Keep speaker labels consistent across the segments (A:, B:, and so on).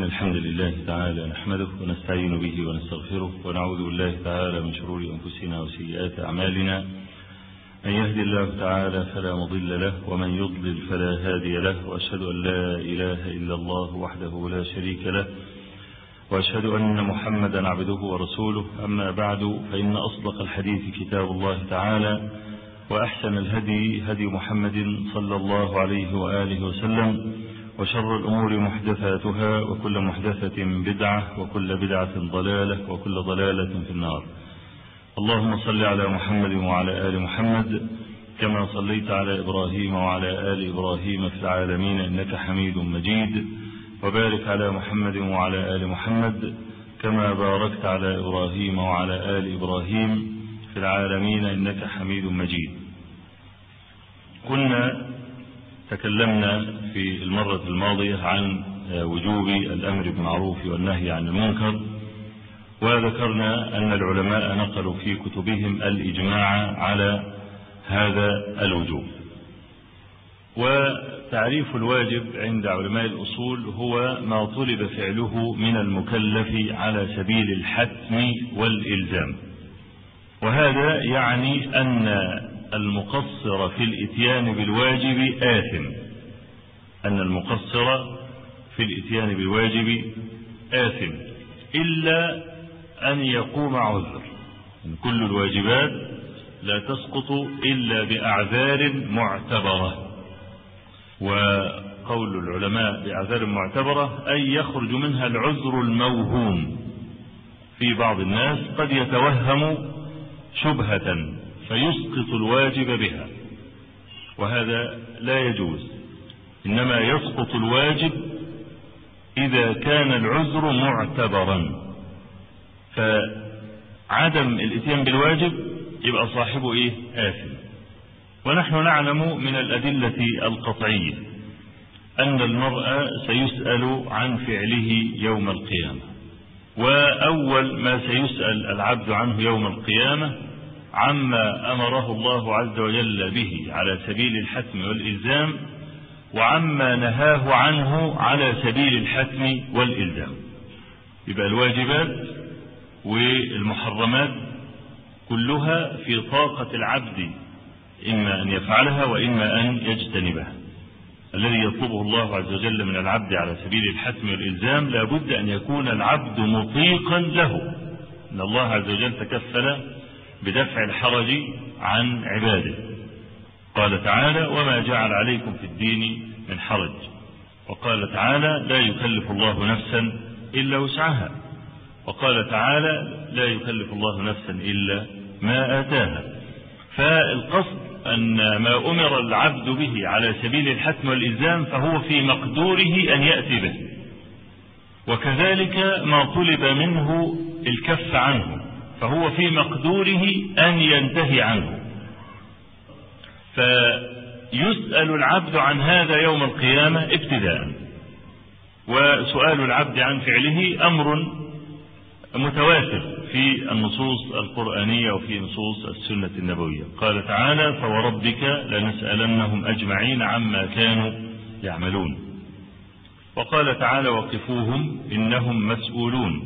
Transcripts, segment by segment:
A: الحمد لله تعالى نحمده ونستعين به ونستغفره ونعوذ بالله تعالى من شرور أنفسنا وسيئات أعمالنا. من يهدي الله تعالى فلا مضل له ومن يضلل فلا هادي له، وأشهد أن لا إله إلا الله وحده لا شريك له، وأشهد أن محمدا عبده ورسوله. أما بعد، فإن أصدق الحديث كتاب الله تعالى، وأحسن الهدي هدي محمد صلى الله عليه وآله وسلم، وشر الأمور محدثاتها، وكل محدثة بدعة، وكل بدعة ضلالة، وكل ضلالة في النار. اللهم صل على محمد وعلى آل محمد كما صليت على إبراهيم وعلى آل إبراهيم في العالمين إنك حميد مجيد، وبارك على محمد وعلى آل محمد كما باركت على إبراهيم وعلى آل إبراهيم في العالمين إنك حميد مجيد. كنا تكلمنا في المرة الماضية عن وجوب الأمر بالمعروف والنهي عن المنكر، وذكرنا أن العلماء نقلوا في كتبهم الإجماع على هذا الوجوب. وتعريف الواجب عند علماء الأصول هو ما طلب فعله من المكلف على سبيل الحتم والإلزام، وهذا يعني أن المقصر في الإتيان بالواجب آثم، أن المقصر في الإتيان بالواجب آثم إلا أن يقوم عذر. كل الواجبات لا تسقط إلا بأعذار معتبرة، وقول العلماء بأعذار معتبرة أي يخرج منها العذر الموهوم. في بعض الناس قد يتوهم شبهة فيسقط الواجب بها، وهذا لا يجوز. إنما يسقط الواجب إذا كان العذر معتبرا، فعدم الاتيان بالواجب يبقى صاحبه آثم. ونحن نعلم من الأدلة القطعية أن المرء سيسأل عن فعله يوم القيامة، وأول ما سيسأل العبد عنه يوم القيامة عما أمره الله عز وجل به على سبيل الحتم والإلزام، وعما نهاه عنه على سبيل الحتم والإلزام. يبقى الواجبات والمحرمات كلها في طاقة العبد، إما أن يفعلها وإما أن يجتنبها. الذي يطلبه الله عز وجل من العبد على سبيل الحتم والإلزام لابد أن يكون العبد مطيقا له، إن الله عز وجل تكفل بدفع الحرج عن عباده. قال تعالى: وما جعل عليكم في الدين من حرج. وقال تعالى: لا يكلف الله نفسا إلا وسعها. وقال تعالى: لا يكلف الله نفسا إلا ما آتاها. فالقصد أن ما أمر العبد به على سبيل الحتم والإلزام فهو في مقدوره أن يأتي به، وكذلك ما طلب منه الكف عنه فهو في مقدوره أن ينتهي عنه. فيسأل العبد عن هذا يوم القيامة ابتداء. وسؤال العبد عن فعله أمر متواتر في النصوص القرآنية وفي نصوص السنة النبوية. قال تعالى: فوربك لنسألنهم أجمعين عما كانوا يعملون. وقال تعالى: وقفوهم إنهم مسؤولون.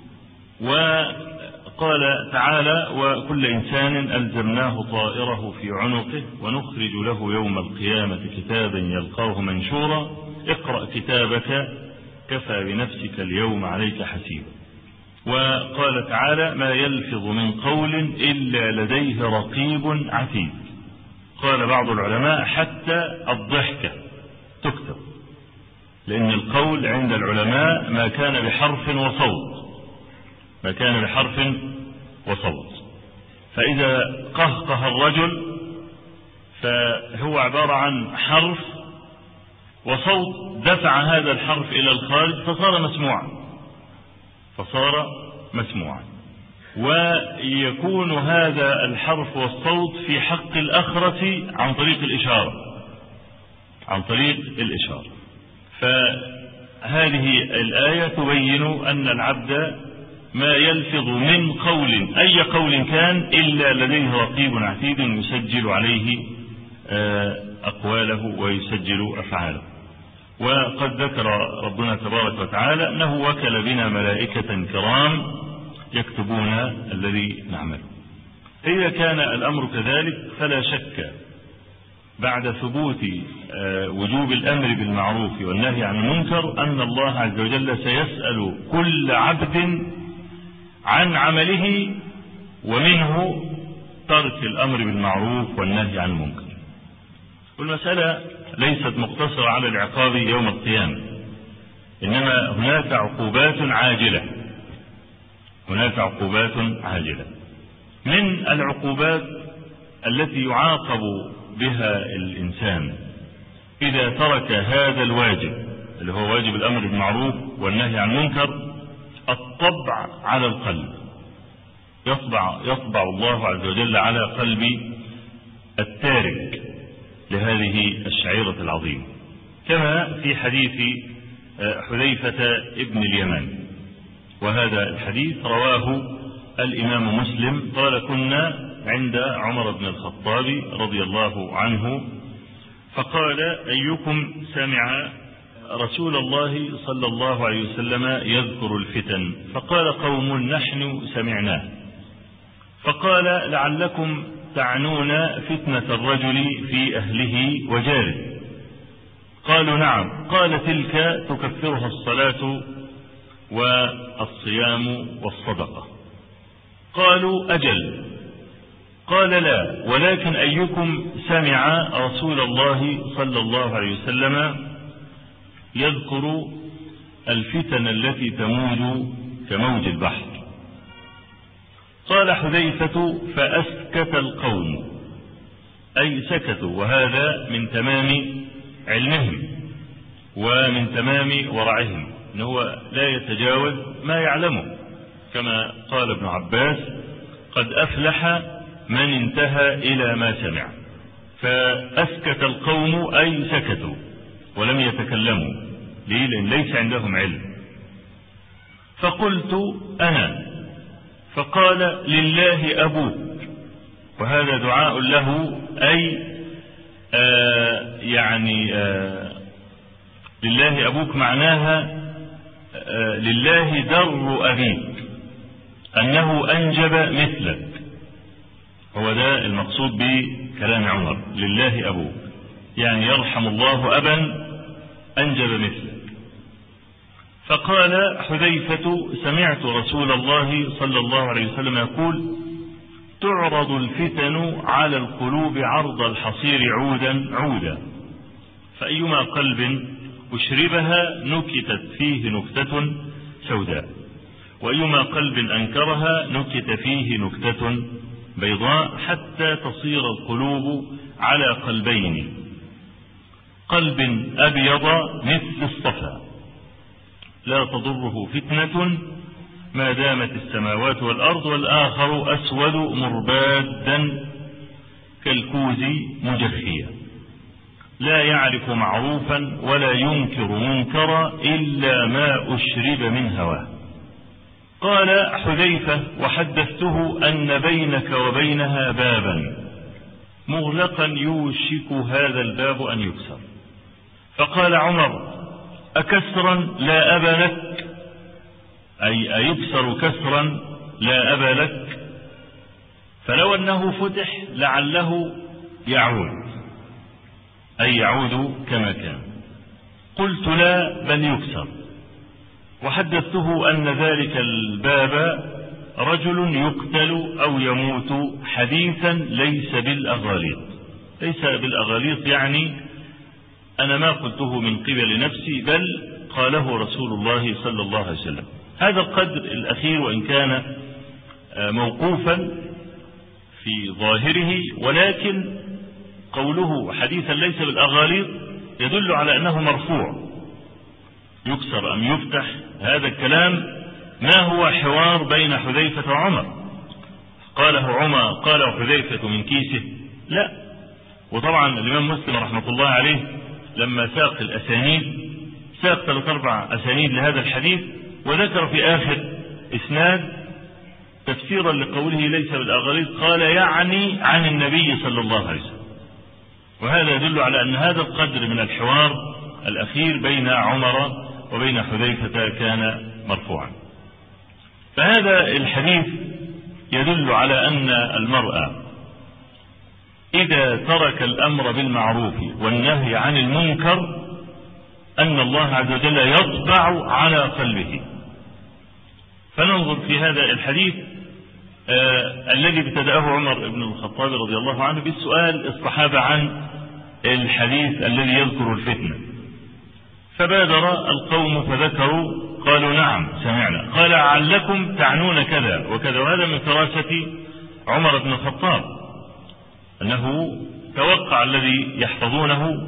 A: وقال تعالى: وكل إنسان ألزمناه طائره في عنقه ونخرج له يوم القيامة كتابا يلقاه منشورا اقرأ كتابك كفى بنفسك اليوم عليك حسيبا. وقال تعالى: ما يلفظ من قول إلا لديه رقيب عتيد. قال بعض العلماء: حتى الضحكة تكتب، لأن القول عند العلماء ما كان بحرف وصوت، ما كان بحرف وصوت. فإذا قهقه الرجل فهو عبارة عن حرف وصوت دفع هذا الحرف إلى الخارج فصار مسموعا. ويكون هذا الحرف والصوت في حق الآخرة عن طريق الإشارة. فهذه الآية تبين أن العبد ما يلفظ من قول أي قول كان إلا لديه رقيب عتيد يسجل عليه أقواله ويسجل أفعاله. وقد ذكر ربنا تبارك وتعالى أنه وكل بنا ملائكة كرام يكتبون الذي نعمله. إذا كان الأمر كذلك فلا شك بعد ثبوت وجوب الأمر بالمعروف والنهي عن المنكر أن الله عز وجل سيسأل كل عبد عن عمله، ومنه ترك الأمر بالمعروف والنهي عن المنكر. والمسألة ليست مقتصرة على العقاب يوم القيامة، إنما هناك عقوبات عاجلة. هناك عقوبات عاجلة. من العقوبات التي يعاقب بها الإنسان إذا ترك هذا الواجب اللي هو واجب الأمر بالمعروف والنهي عن المنكر الطبع على القلب. يطبع الله عز وجل على قلب التارك لهذه الشعيرة العظيمة، كما في حديث حذيفة ابن اليمان. وهذا الحديث رواه الإمام مسلم قال: كنا عند عمر بن الخطاب رضي الله عنه فقال: أيكم سمع رسول الله صلى الله عليه وسلم يذكر الفتن؟ فقال قوم: نحن سمعناه. فقال: لعلكم تعنون فتنة الرجل في أهله وجاره. قالوا: نعم. قال: تلك تكفرها الصلاة والصيام والصدقة. قالوا: أجل. قال: لا، ولكن أيكم سمع رسول الله صلى الله عليه وسلم يذكر الفتن التي تموج كموج البحر؟ قال حذيفة: فأسكت القوم، أي سكتوا، وهذا من تمام علمهم ومن تمام ورعهم، أنه لا يتجاوز ما يعلمه، كما قال ابن عباس: قد أفلح من انتهى إلى ما سمع. فأسكت القوم أي سكتوا ولم يتكلموا، لأن ليس عندهم علم. فقلت أنا. فقال: لله أبوك. وهذا دعاء له، أي لله أبوك معناها لله در أبيك، أنه أنجب مثلك. هو ده المقصود بكلام عمر: لله أبوك، يعني يرحم الله أبا أنجب مثلك. فقال حذيفة: سمعت رسول الله صلى الله عليه وسلم يقول: تعرض الفتن على القلوب عرض الحصير عودا عودا، فأيما قلب أشربها نكتت فيه نكتة سوداء، وأيما قلب أنكرها نكت فيه نكتة بيضاء، حتى تصير القلوب على قلبين: قلب أبيض مثل الصفا لا تضره فتنة ما دامت السماوات والأرض، والآخر أسود مربادا كالكوز مجخيا لا يعرف معروفا ولا ينكر منكرا إلا ما أشرب من هواه. قال حذيفة: وحدثته أن بينك وبينها بابا مغلقا يوشك هذا الباب أن يكسر. فقال عمر: أكسرا لا أبا لك؟ أي أيكسر كسرا لا أبا لك؟ فلو أنه فتح لعله يعود، أي يعود كما كان. قلت: لا، بل يكسر. وحدثته أن ذلك الباب رجل يقتل أو يموت حديثا ليس بالأغاليط. ليس بالأغاليط يعني أنا ما قلته من قبل نفسي، بل قاله رسول الله صلى الله عليه وسلم. هذا القدر الأخير وإن كان موقوفا في ظاهره، ولكن قوله حديثا ليس بالأغاليط يدل على أنه مرفوع. يكسر أم يفتح، هذا الكلام ما هو حوار بين حذيفة وعمر قاله عمر قاله حذيفة من كيسه، لا. وطبعا الإمام مسلم رحمة الله عليه لما ساق الأسانيد ساق 3-4 أسانيد لهذا الحديث، وذكر في آخر إسناد تفسيرا لقوله ليس بالأغاليط قال: يعني عن النبي صلى الله عليه وسلم. وهذا يدل على أن هذا القدر من الحوار الأخير بين عمر وبين حذيفة كان مرفوعا. فهذا الحديث يدل على أن المرأة إذا ترك الأمر بالمعروف والنهي عن المنكر أن الله عز وجل يطبع على قلبه. فننظر في هذا الحديث الذي ابتدأه عمر بن الخطاب رضي الله عنه بالسؤال الصحابة عن الحديث الذي يذكر الفتنة، فبادر القوم فذكروا قالوا نعم سمعنا، قال علكم تعنون كذا وكذا. وهذا من فراسة عمر بن الخطاب أنه توقع الذي يحفظونه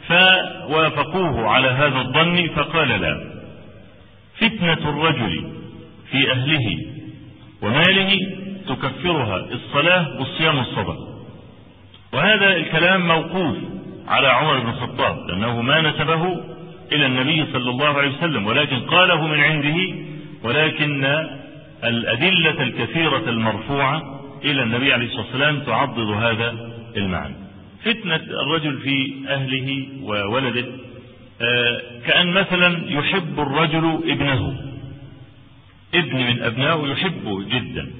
A: فوافقوه على هذا الظن، فقال لا، فتنة الرجل في أهله وماله تكفرها الصلاة والصيام والصدقة. وهذا الكلام موقوف على عمر بن الخطاب لأنه ما نسبه إلى النبي صلى الله عليه وسلم، ولكن قاله من عنده، ولكن الأدلة الكثيرة المرفوعة إلى النبي عليه الصلاة والسلام تعضد هذا المعنى. فتنة الرجل في أهله وولده كأن مثلا يحب الرجل ابنه، ابن من أبنائه يحبه جدا،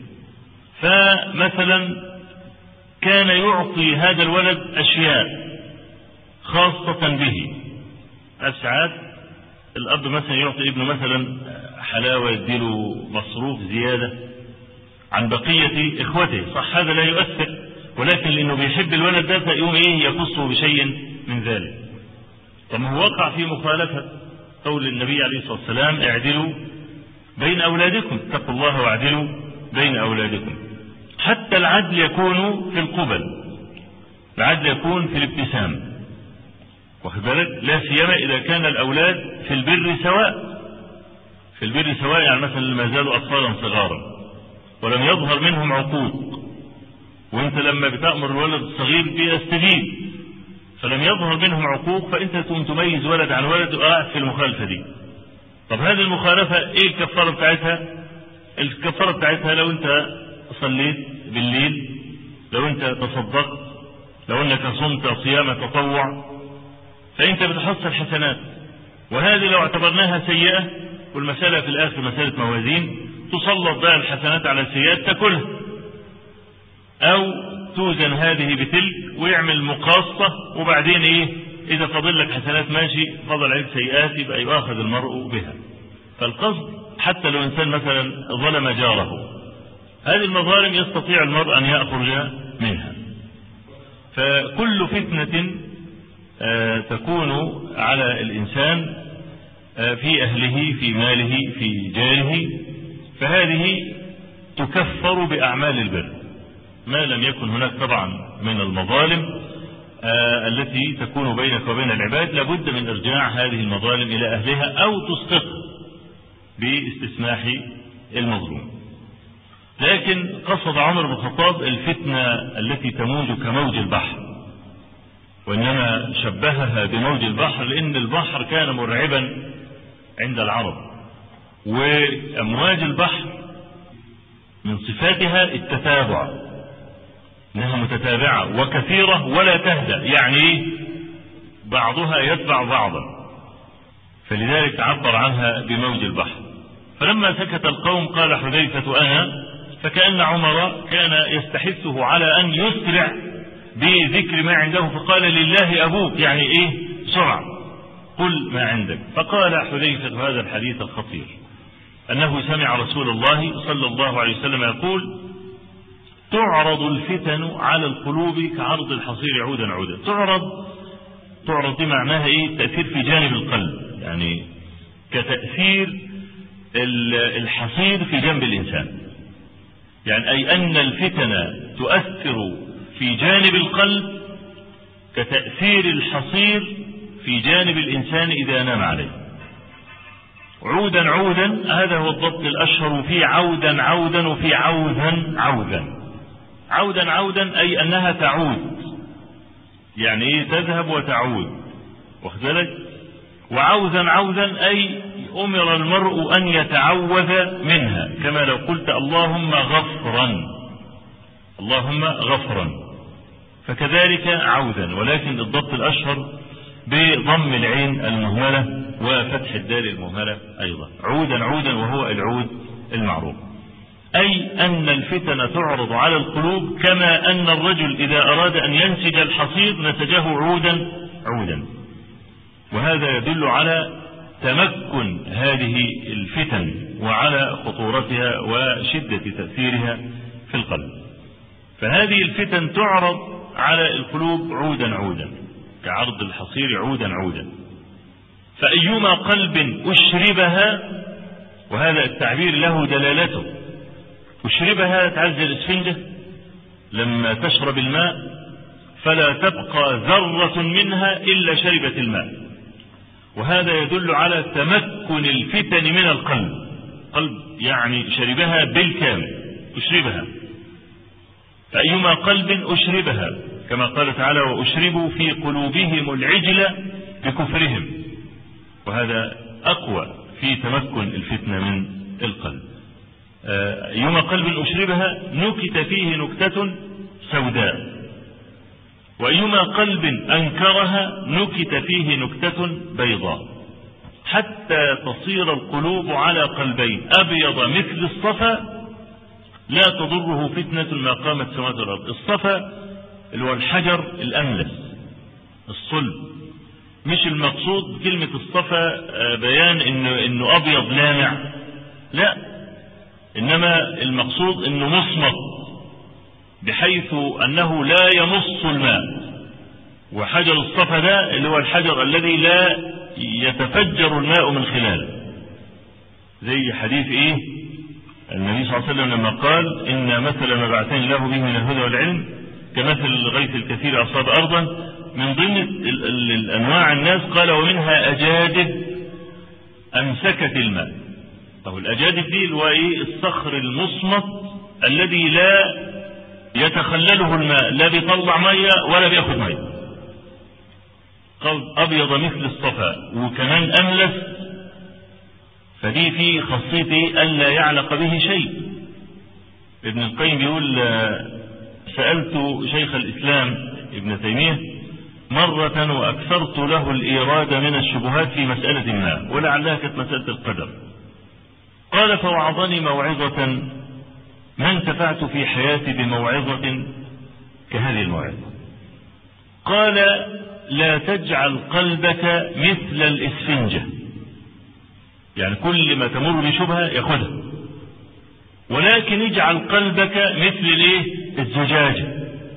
A: فمثلا كان يعطي هذا الولد أشياء خاصة به. ساعات الأب مثلا يعطي ابنه مثلا حلاوة، يديله مصروف زيادة عن بقية إخوته، صح هذا لا يؤثر، ولكن لأنه بيحب الولد ده فيقوم يخصه بشيء من ذلك. طب هو وقع في مخالفة قول النبي عليه الصلاة والسلام اعدلوا بين أولادكم، اتقوا الله واعدلوا بين أولادكم. حتى العدل يكون في القبل، العدل يكون في الابتسام، واخد بالك، لا سيما إذا كان الأولاد في البر سواء، في البر سواء، يعني مثلا ما زالوا أطفالا صغارا ولم يظهر منهم عقوق، وانت لما بتأمر الولد الصغير بيستجيب، فلم يظهر منهم عقوق، فانت تقوم تميز ولد عن ولد وقاعد في المخالفة دي. طب هذه المخالفة ايه الكفارة بتاعتها؟ الكفارة بتاعتها لو انت صليت بالليل، لو انت تصدقت، لو انك صمت صيام تطوع، فانت بتحصل حسنات. وهذه لو اعتبرناها سيئة، والمسألة في الآخر مسألة موازين، تسلط بقى الحسنات على السيئات تاكلها، او توزن هذه بتلك ويعمل مقاصة، وبعدين ايه اذا فضل لك حسنات ماشي، فضل عليك سيئات يبقى يؤاخذ المرء بها. فالقصد حتى لو انسان مثلا ظلم جاره، هذه المظالم يستطيع المرء ان يأخرج منها. فكل فتنة تكون على الانسان في اهله، في ماله، في جاره، فهذه تكفر باعمال البر، ما لم يكن هناك طبعا من المظالم التي تكون بينك وبين العباد، لابد من ارجاع هذه المظالم الى اهلها او تسقط باستسماح المظلوم. لكن قصد عمر بن الخطاب الفتنة التي تموج كموج البحر، وانما شبهها بموج البحر لان البحر كان مرعبا عند العرب، وامواج البحر من صفاتها التتابع، انها متتابعة وكثيرة ولا تهدأ، يعني بعضها يتبع بعضا، فلذلك عبر عنها بموج البحر. فلما سكت القوم قال حذيفة أنا، فكأن عمر كان يستحثه على أن يسرع بذكر ما عنده، فقال لله أبوك، يعني إيه سرع، قل ما عندك. فقال حذيفة هذا الحديث الخطير أنه سمع رسول الله صلى الله عليه وسلم يقول تعرض الفتن على القلوب كعرض الحصير عودا عودا. تعرض دي معناها ايه؟ التأثير في جانب القلب، يعني كتأثير الحصير في جنب الإنسان، يعني أي أن الفتن تؤثر في جانب القلب كتأثير الحصير في جانب الإنسان إذا نام عليه. عودا عودا هذا هو الضبط الأشهر، في عودا عودا وفي عودا عودا. عودا عودا أي أنها تعود، يعني إيه تذهب وتعود، واخد بالك. وعودا عودا أي أمر المرء أن يتعوذ منها، كما لو قلت اللهم غفرا، اللهم غفرا، فكذلك عودا، ولكن الضبط الأشهر بضم العين المهملة وفتح الدال المهملة أيضا، عودا عودا، وهو العود المعروف. أي أن الفتن تعرض على القلوب كما أن الرجل إذا أراد أن ينسج الحصير نسجه عودا عودا. وهذا يدل على تمكن هذه الفتن وعلى خطورتها وشدة تأثيرها في القلب. فهذه الفتن تعرض على القلوب عودا عودا كعرض الحصير عودا عودا. فأيما قلب أشربها، وهذا التعبير له دلالته، أشربها تعزل الإسفنجة لما تشرب الماء فلا تبقى ذرة منها إلا شربت الماء، وهذا يدل على تمكن الفتن من القلب. قلب يعني شربها بالكامل، أشربها. فأيما قلب أشربها، كما قال تعالى وأشربوا في قلوبهم العجل بكفرهم، وهذا أقوى في تمكن الفتنة من القلب. أيما قلب أشربها نكت فيه نكتة سوداء، وأيما قلب أنكرها نكت فيه نكتة بيضاء، حتى تصير القلوب على قلبين أبيض مثل الصفا لا تضره فتنة ما قامت سماوات الأرض. الصفا اللي هو الحجر الأملس الصلب، مش المقصود كلمة الصفا بيان إنه أبيض لامع، لا، إنما المقصود إنه مصمت بحيث أنه لا يمص الماء. وحجر الصفا ده اللي هو الحجر الذي لا يتفجر الماء من خلاله، زي حديث النبي صلى الله عليه وسلم لما قال إن مثل ما بعثني الله به من الهدى والعلم كمثل الغيث الكثير أصاب أرضا. من ضمن الأنواع الناس قال ومنها أجادب أمسكت الماء. طب الأجادب دي اللي هو الصخر المصمت الذي لا يتخلله الماء، لا بيطلع مية ولا بياخد مية. قلب أبيض مثل الصفا وكمان أملس، فدي في خاصيته ألا يعلق به شيء. ابن القيم بيقول سألت شيخ الإسلام ابن تيمية مرة وأكثرت له الإيراد من الشبهات في مسألة ما، ولعلها كانت مسألة القدر. قال فوعظني موعظة ما انتفعت في حياتي بموعظة كهذه الموعظة. قال لا تجعل قلبك مثل الإسفنجة، يعني كل ما تمر بشبهة يأخذها، ولكن اجعل قلبك مثل الزجاجة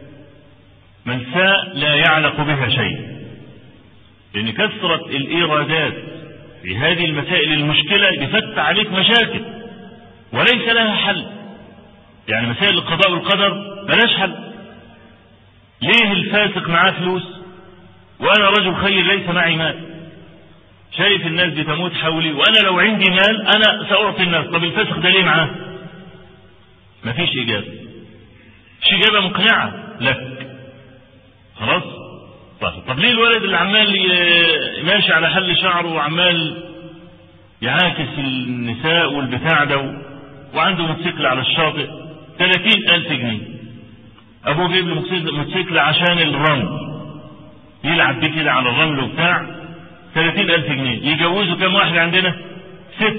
A: ملساء لا يعلق بها شيء. لأن كثرة الإيرادات في هذه المسائل المشكلة بفتح عليك مشاكل وليس لها حل. يعني مسائل القضاء والقدر ملاش حل. ليه الفاسق معاه فلوس وأنا رجل خير ليس معي مال؟ شايف الناس بتموت حولي وأنا لو عندي مال أنا سأعطي الناس. طب الفاسق ده ليه معاه؟ مفيش إجابة، مش إجابة مقنعة لك. خلاص. طب ليه الولد اللي عمال ماشي على حل شعره وعمال يعاكس النساء والبتاع ده وعنده موتوسيكل على الشاطئ 30,000 جنيه، أبوه جايب له موتوسيكل عشان الرمل يلعب بيه كده على الرمل وبتاع 30,000 جنيه، يجوزوا كام واحد عندنا؟ 6.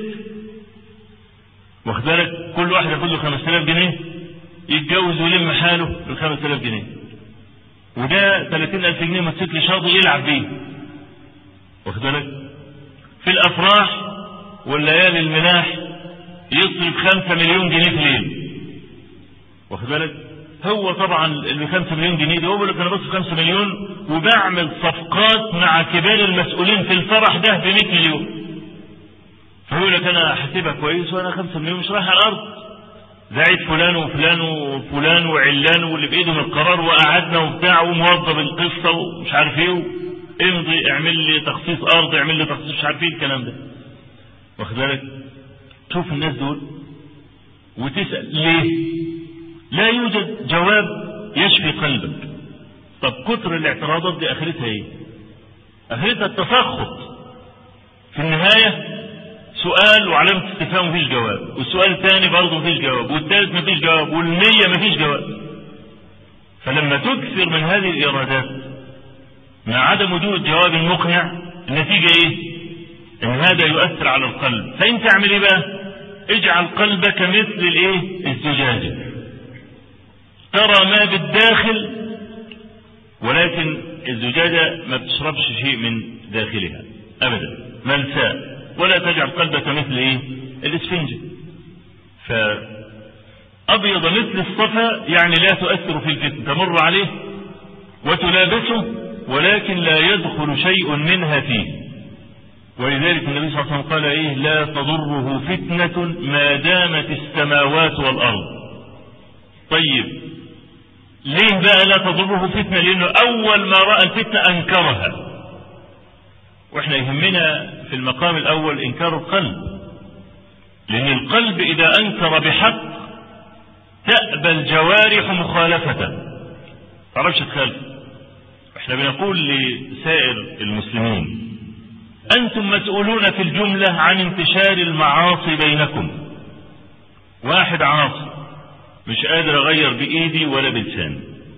A: واخد بالك؟ كل واحد ياخد له 5,000 جنيه يتجوز ويلم حاله ب 5,000 جنيه، وده 30,000 جنيه موتوسيكل شاطئ يلعب بيه. واخد بالك؟ في الأفراح والليالي الملاح يصرف 5 مليون جنيه في ليل. واخد بالك؟ هو طبعا اللي 5 مليون جنيه ده هو بيقول لك انا بصرف 5 مليون وبعمل صفقات مع كبار المسؤولين في الفرح ده ب 100 مليون. فيقول لك انا حاسبها كويس وانا 5 مليون مش رايح على الارض. زعيد فلان وفلان وفلان وعلان واللي بايدهم القرار وقعدنا وبتاع وموظف القصه ومش عارف ايه، امضي اعمل لي تخصيص ارض اعمل لي تخصيص مش عارف ايه الكلام ده. واخد بالك؟ شوف الناس دول وتسال ليه؟ لا يوجد جواب يشفي قلبك. طب كتر الاعتراضات دي اخرتها ايه؟ اخرتها التسخط. في النهايه سؤال وعلامة استفهام مفيش جواب، والسؤال الثاني برضه مفيش جواب، والثالث مفيش جواب، وال100 مفيش جواب. فلما تكثر من هذه الإيرادات مع عدم وجود الجواب المقنع النتيجة ايه؟ ان هذا يؤثر على القلب. فانت اعمل ايه بقى؟ اجعل قلبك مثل الايه؟ الزجاجة، ترى ما بالداخل، ولكن الزجاجة ما بتشربش شيء من داخلها ابدا، ملساء. ولا تجعل قلبك مثل ايه؟ الاسفنجة. فابيض مثل الصفا يعني لا تؤثر في الفتن، تمر عليه وتلابسه ولكن لا يدخل شيء منها فيه. ولذلك النبي صلى الله عليه وسلم قال ايه؟ لا تضره فتنة ما دامت السماوات والارض. طيب ليه بقى لا تضره فتنة؟ لانه اول ما رأى الفتنة انكرها. واحنا يهمنا في المقام الاول انكار القلب، لان القلب اذا انكر بحق تأبى الجوارح مخالفته، تعرفش تخالف. احنا بنقول لسائر المسلمين انتم مسؤولون في الجملة عن انتشار المعاصي بينكم. واحد عاصي مش قادر اغير بايدي ولا بلساني،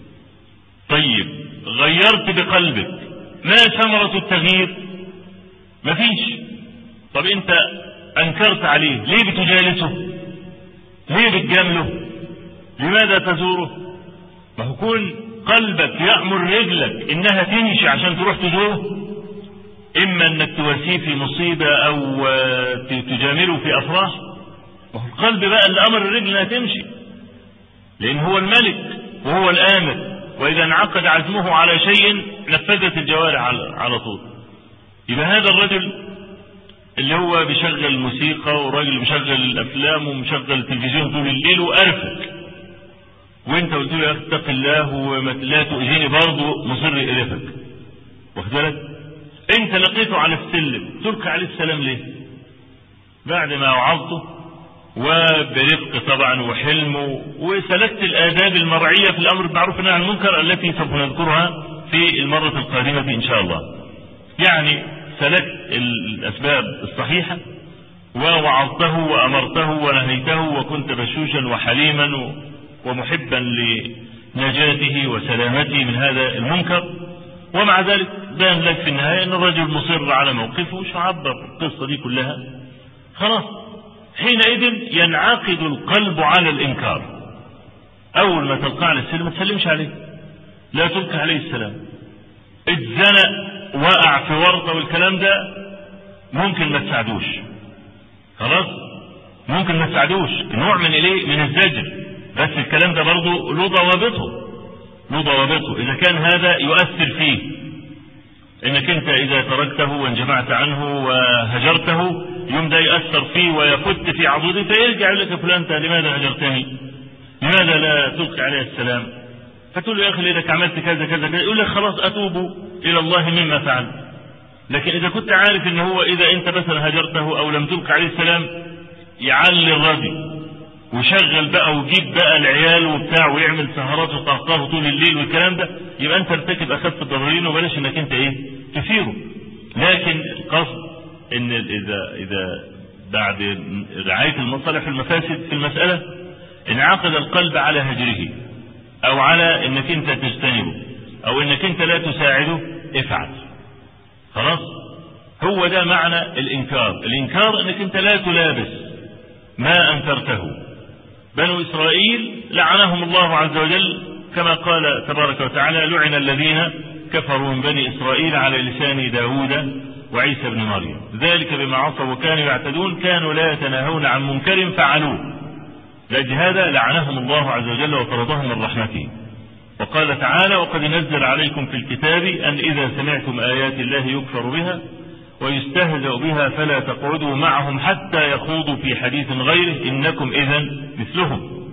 A: طيب غيرت بقلبك، ما ثمرة التغيير؟ مفيش. طب انت انكرت عليه، ليه بتجالسه؟ ليه بتجامله؟ لماذا تزوره؟ ما هو كون قلبك يأمر رجلك انها تمشي عشان تروح تزوره، اما انك تواسيه في مصيبة او تجامله في افراح. ما هو القلب بقى اللي امر الرجل انها تمشي، لان هو الملك وهو الامر، واذا انعقد عزمه على شيء نفذت الجوارح على طول. يبقى هذا الرجل اللي هو بيشغل الموسيقى، وراجل بيشغل الافلام ومشغل التلفزيون طول الليل وقرفك، وانت قلت له يا اخي اتق الله ولا تؤذيني، برضه مصر يقرفك. واخد بالك؟ انت لقيته على السلم تلقي عليه السلام ليه؟ بعد ما وعظته وبرفق طبعا وحلم وسلكت الآداب المرعية في الأمر بالمعروف والنهي عن المنكر التي سوف نذكرها في المرة القادمة إن شاء الله. يعني سلكت الأسباب الصحيحة ووعظته وأمرته ونهيته، وكنت بشوشا وحليما ومحبا لنجاته وسلامته من هذا المنكر. ومع ذلك بان لك في النهاية ان الرجل مصر على موقفه، مش عبر القصة دي كلها. خلاص حينئذ ينعقد القلب على الانكار. اول ما تلقى على السلم ما تسلمش عليه، لا تلقى عليه السلام. اتزنق وقع في ورطة والكلام ده ممكن ما تساعدوش، خلاص ممكن ما تساعدوش، نوع من الايه؟ من الزجر. بس الكلام ده برضه له ضوابطه. اذا كان هذا يؤثر فيه، انك انت اذا تركته وانجمعت عنه وهجرته يوم ده يأثر فيه ويفت في عضده، فيرجع يقول لك يا فلان انت لماذا هجرتني؟ لماذا لا تلقي عليه السلام؟ فتقول له يا اخي اذا عملت كذا كذا كذا، يقول لك خلاص اتوب الى الله مما فعل. لكن اذا كنت عارف ان هو اذا انت مثلا هجرته او لم تلقي عليه السلام يعلي الراديو وشغل بقى وجيب بقى العيال وبتاع ويعمل سهرات وقهقه طول الليل والكلام ده، يبقى انت ارتكب اخف الضررين وبلاش انك انت ايه؟ تثيره. لكن القصد ان اذا بعد رعاية المصالح والمفاسد في المسألة انعقد القلب على هجره او على انك انت تجتنبه او انك انت لا تساعده، افعل. خلاص هو ده معنى الانكار انك انت لا تلابس ما انكرته. بنو إسرائيل لعنهم الله عز وجل كما قال تبارك وتعالى لعن الذين كفروا من بني إسرائيل على لسان داود وعيسى بن مريم ذلك بما عصوا وكانوا يعتدون كانوا لا يتناهون عن منكر فعلوه. لأجل هذا لعنهم الله عز وجل وطردهم من رحمته. وقال تعالى وقد نزل عليكم في الكتاب أن إذا سمعتم آيات الله يكفر بها ويستهزأ بها فلا تقعدوا معهم حتى يخوضوا في حديث غيره إنكم إذن مثلهم.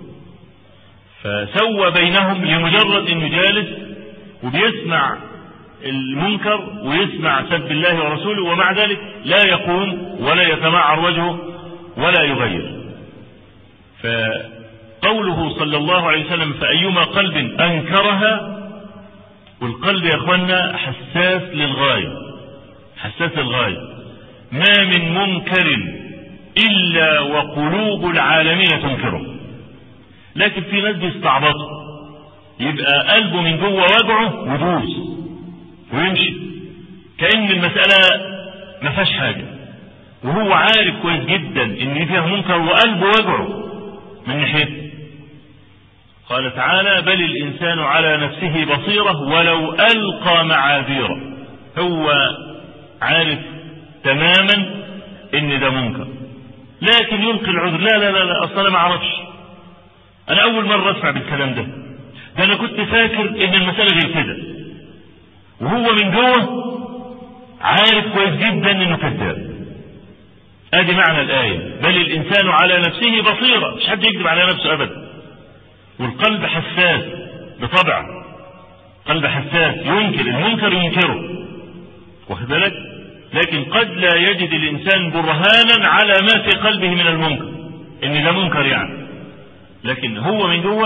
A: فسوى بينهم لمجرد أنه جالس وبيسمع المنكر ويسمع سب الله ورسوله ومع ذلك لا يقوم ولا يتمعر وجهه ولا يغير. فقوله صلى الله عليه وسلم فأيما قلب أنكرها، والقلب يا أخوانا حساس للغاية، حساس الغاية. ما من منكر إلا وقلوب العالمين تنكره. لكن في ناس بيستعبطوا يبقى قلبه من جوه وجعه ودوس ويمشي كأن المسألة ما فيهاش حاجة، وهو عارف كويس جدا ان فيها منكر وقلبه وجعه من ناحيته. قال تعالى: بل الإنسان على نفسه بصيرة ولو ألقى معاذيره. هو عارف تماما ان ده منكر، لكن يلقي العذر: لا لا لا لا، اصلا ما اعرفش، انا اول مرة اسمع بالكلام ده انا كنت فاكر ان المسألة غير كده. وهو من جوه عارف كويس جدا انه كذاب. ادي معنى الآية: بل الإنسان على نفسه بصيرة. مش حد يكذب على نفسه ابدا. والقلب حساس بطبعه، قلب حساس، ينكر المنكر ينكره، واخد بالك؟ لكن قد لا يجد الإنسان برهانا على ما في قلبه من المنكر، ان ده منكر يعني، لكن هو من جوه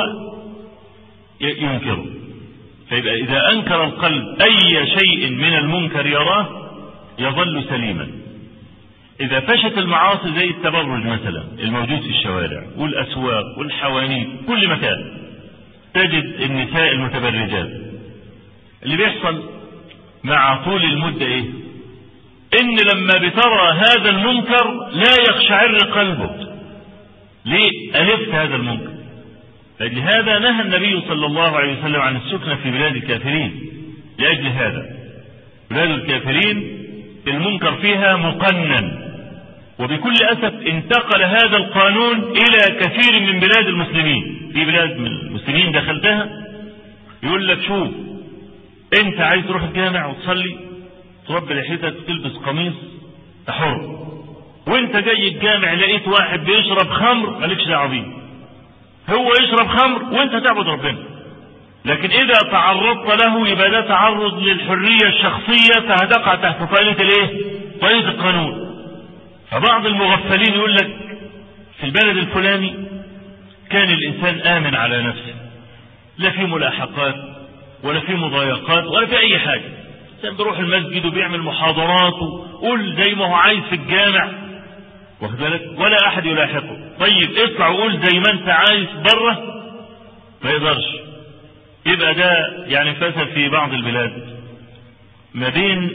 A: ينكره. فيبقى إذا أنكر القلب أي شيء من المنكر يراه يظل سليما. إذا فشت المعاصي زي التبرج مثلا الموجود في الشوارع والأسواق والحوانيت كل مكان، تجد النساء المتبرجات. اللي بيحصل مع طول المدة إيه؟ إن لما بترى هذا المنكر لا يقشعر قلبك. ليه؟ ألفت هذا المنكر. لهذا نهى النبي صلى الله عليه وسلم عن السكنة في بلاد الكافرين. لأجل هذا بلاد الكافرين المنكر فيها مقنن، وبكل أسف انتقل هذا القانون إلى كثير من بلاد المسلمين. في بلاد من المسلمين دخلتها يقول لك: شوف، انت عايز تروح الجامع وتصلي تربي لحيتك تلبس قميص حر، وانت جاي الجامع لقيت واحد بيشرب خمر مالكش دعوه بيه، هو يشرب خمر وانت تعبد ربنا. لكن اذا تعرضت له يبقى ده تعرض للحرية الشخصية، فهتقع تحت طائلة الايه؟ طائلة القانون. فبعض المغفلين يقول لك: في البلد الفلاني كان الانسان امن على نفسه، لا في ملاحقات ولا في مضايقات ولا في اي حاجة، كان بيروح المسجد وبيعمل محاضرات وقول زي ما هو عايز في الجامع، واخد بالك؟ ولا احد يلاحقه. طيب اطلع وقول زي ما انت عايز بره، ما يقدرش. يبقى ده يعني فسد في بعض البلاد ما بين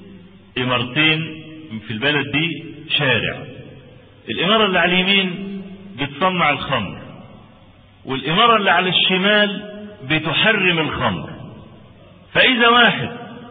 A: امارتين في البلد دي شارع. الامارة اللي على اليمين بتصنع الخمر، والامارة اللي على الشمال بتحرم الخمر. فاذا واحد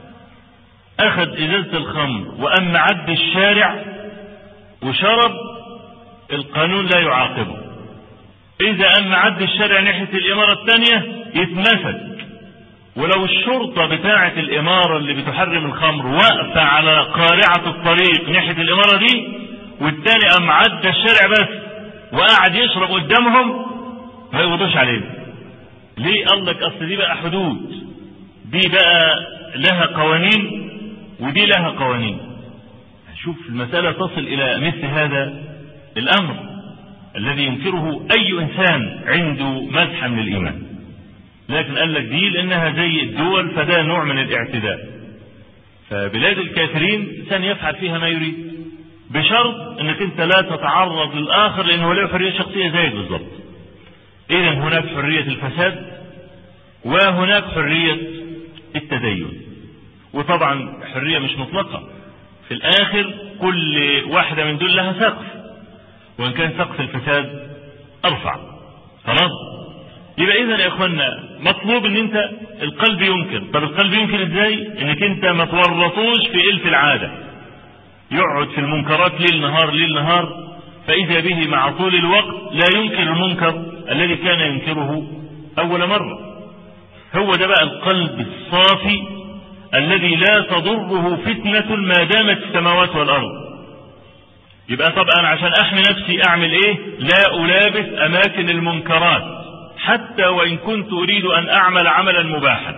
A: اخذ ازازة الخمر وقام معدي الشارع وشرب، القانون لا يعاقبه. اذا قام معدي الشارع ناحية الامارة الثانية يتمسك، ولو الشرطة بتاعة الامارة اللي بتحرم الخمر واقفة على قارعة الطريق ناحية الامارة دي، والتاني قام عدى الشارع بس وقاعد يشرب قدامهم، ما يقضوش عليه. ليه؟ قال لك اصل دي بقى حدود، دي بقى لها قوانين ودي لها قوانين. شوف المسألة تصل الى مثل هذا الامر الذي ينكره اي انسان عنده مزحة من الايمان. لكن قال لك دي لانها زي الدول، فده نوع من الاعتداء. فبلاد الكافرين الانسان يفعل فيها ما يريد، بشرط انك انت لا تتعرض للاخر، لانه له حرية شخصية زيك بالضبط. اذا هناك حرية الفساد وهناك حرية التدين، وطبعا حرية مش مطلقة. في الاخر كل واحدة من دول لها سقف، وان كان سقف الفساد ارفع. خلاص؟ يبقى اذا يا اخوانا مطلوب ان انت القلب ينكر. طب القلب ينكر ازاي؟ انك انت ما تورطوش في الف العادة، يقعد في المنكرات ليل نهار ليل نهار، فاذا به مع طول الوقت لا ينكر المنكر الذي كان ينكره اول مرة. هو ده بقى القلب الصافي الذي لا تضره فتنة ما دامت السماوات والارض. يبقى طب انا عشان احمي نفسي اعمل ايه؟ لا الابس اماكن المنكرات، حتى وان كنت اريد ان اعمل عملا مباحا.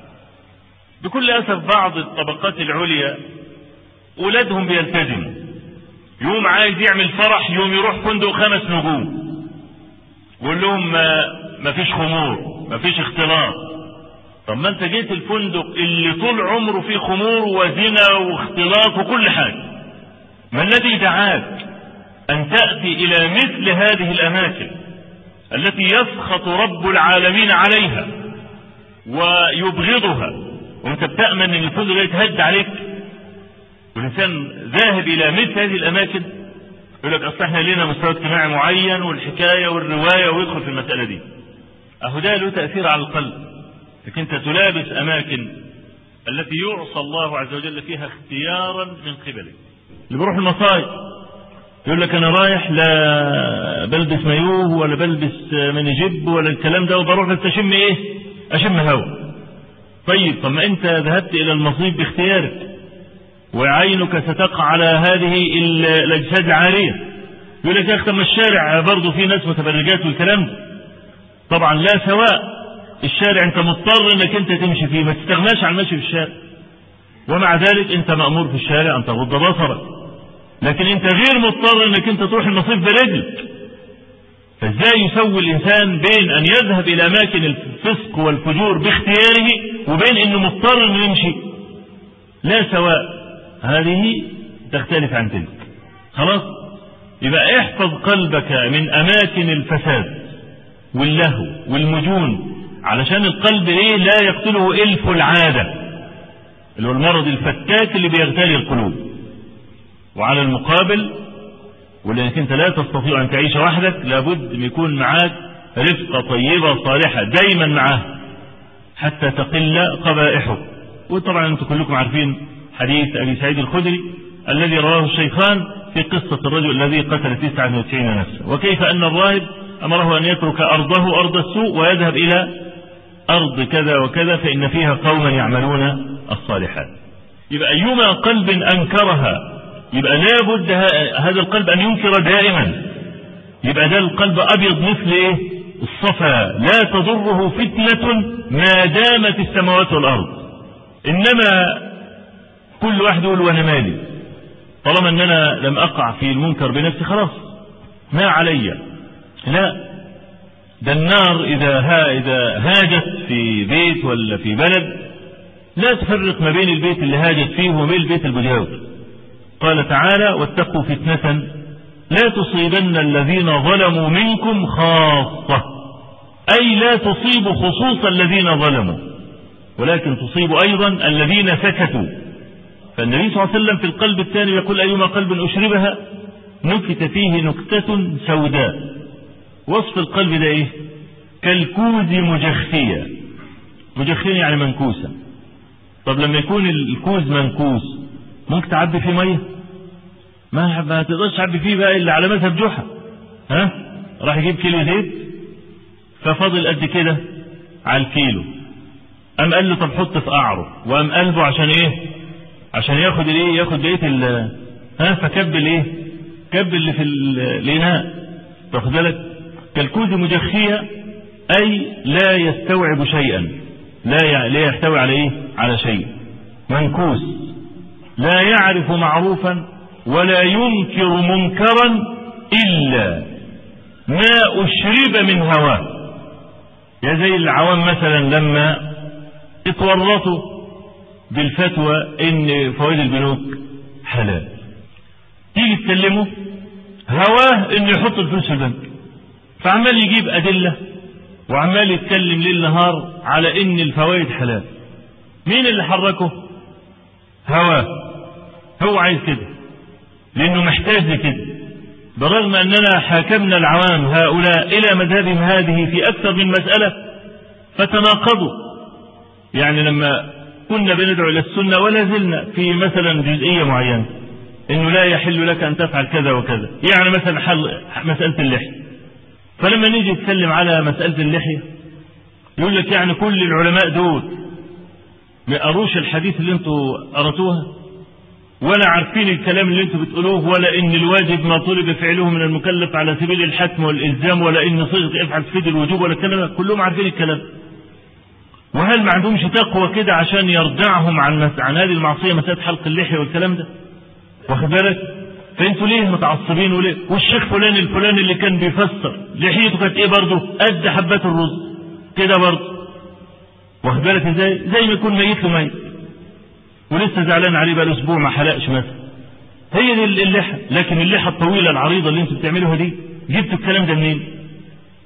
A: بكل اسف بعض الطبقات العليا اولادهم بيلتزموا، يوم عايز يعمل فرح يوم يروح فندق 5 نجوم ويقول لهم ما فيش خمور ما فيش اختلاط. طب ما انت جيت الفندق اللي طول عمره فيه خمور وزنا واختلاط وكل حاجة، ما الذي دعاك ان تأتي الى مثل هذه الاماكن التي يسخط رب العالمين عليها ويبغضها وانت بتأمن ان الفندق ده يتهد عليك، والإنسان ذاهب إلى مثل هذه الأماكن يقول لك أصل احنا لنا مستوى اجتماعي معين والحكاية والرواية ويدخل في المسألة دي. أهو ده له تأثير على القلب، لكن أنت تلابس أماكن التي يعصى الله عز وجل فيها اختيارا من قبلك. اللي بيروح المصايد يقول لك أنا رايح لا بلبس مايوه ولا بلبس منجيب ولا الكلام ده، وبروح بس أشم إيه؟ أشم هوا. طيب طب ما أنت ذهبت إلى المصيد باختيارك، وعينك ستقع على هذه الأجساد العارية. يقول لك يا أخي ما الشارع برضه في ناس متبرجات والكلام ده. طبعا لا سواء، الشارع أنت مضطر أنك أنت تمشي فيه، ما تستغناش عن المشي في الشارع، ومع ذلك أنت مأمور في الشارع أن تغض بصرك، لكن أنت غير مضطر أنك أنت تروح المصيف برجلك. فإزاي يسوي الإنسان بين أن يذهب إلى أماكن الفسق والفجور باختياره وبين أنه مضطر أنه يمشي؟ لا سواء، هذه تختلف عن تلك. خلاص، يبقى احفظ قلبك من أماكن الفساد واللهو والمجون، علشان القلب ايه لا يقتله إلف العادة، اللي هو المرض الفتاك اللي بيغتالي القلوب. وعلى المقابل، ولأنك انت لا تستطيع أن تعيش وحدك، لابد أن يكون معاك رفقة طيبة صالحة دايما معاه حتى تقل قبائحه. وطبعا انتم كلكم عارفين حديث أبي سعيد الخدري الذي رواه الشيخان في قصة الرجل الذي قتل 99 نفسا، وكيف أن الراهب أمره أن يترك أرضه أرض السوء ويذهب إلى أرض كذا وكذا فإن فيها قوما يعملون الصالحات. يبقى أيما قلب أنكرها يبقى لا بد هذا القلب أن ينكر دائما. يبقى ده القلب أبيض مثل إيه؟ الصفا، لا تضره فتنة ما دامت السماوات والأرض. إنما كل واحد يقول وأنا مالي، طالما أن أنا لم أقع في المنكر بنفسي خلاص ما علي. لا، ده النار إذا هاجت في بيت ولا في بلد لا تفرق ما بين البيت اللي هاجت فيه وبين البيت المجاور. قال تعالى واتقوا فتنة لا تصيبن الذين ظلموا منكم خاصة، أي لا تصيب خصوص الذين ظلموا، ولكن تصيب أيضا الذين سكتوا. فالنبي صلى الله عليه وسلم في القلب الثاني يقول أيما قلب أشربها نكت فيه نكتة سوداء. وصف القلب ده إيه؟ كالكوز مجخية. مجخية يعني منكوسة. طب لما يكون الكوز منكوس ممكن تعبي فيه مية؟ ما تقدرش تعبي فيه بقى إلا على مذهب جحا. راح يجيب كيلو زيت ففضل قد كده على الكيلو، قام قال له طب حط في قعره، وقام قلبه عشان ايه؟ عشان ياخد الايه؟ ياخد بقيه فكب الايه؟ كب اللي في الاناء. تاخد بالك؟ كالكوز مجخية، اي لا يستوعب شيئا، لا يحتوي على ايه؟ على شيء. منكوس لا يعرف معروفا ولا ينكر منكرا الا ما اشرب من هواه. يا زي العوام مثلا لما اتورطوا بالفتوى ان فوائد البنوك حلال، تيجي تكلمه هواه ان يحط الفلوس في البنك، فعمال يجيب ادله وعمال يتكلم ليل نهار على ان الفوائد حلال. مين اللي حركه؟ هواه. هو عايز كده لانه محتاج لكده، برغم اننا حاكمنا العوام هؤلاء الى مذهبهم هذه في اكثر من مسألة فتناقضوا. يعني لما كنا بندعو الى السنة ولا زلنا في مثلا جزئية معينة انه لا يحل لك ان تفعل كذا وكذا، يعني مثلا حل مسألة اللحية، فلما نيجي نتكلم على مسألة اللحية يقول لك يعني كل العلماء دول ما قروش الحديث اللي انتوا قرأتوها، ولا عارفين الكلام اللي انتوا بتقولوه، ولا ان الواجب ما طلب فعله من المكلف على سبيل الحتم والالزام، ولا ان صيغه افعل تفيد الوجوب، ولا الكلام. كلهم عارفين الكلام. وهل ما عندهمش تقوى كده عشان يردعهم عن هذه المعصيه، مساله حلق اللحيه والكلام ده؟ واخد بالك؟ فانتوا ليه متعصبين وليه؟ والشيخ فلان الفلاني اللي كان بيفسر لحيته كانت ايه برضه؟ قد حبات الرز كده برضه. واخد بالك ازاي؟ زي ما يكون ميت له ميت ولسه زعلان عليه بقى اسبوع ما حلقش مثلا. هي دي اللحى. لكن اللحى الطويله العريضه اللي انتوا بتعملوها دي جبتوا الكلام ده منين؟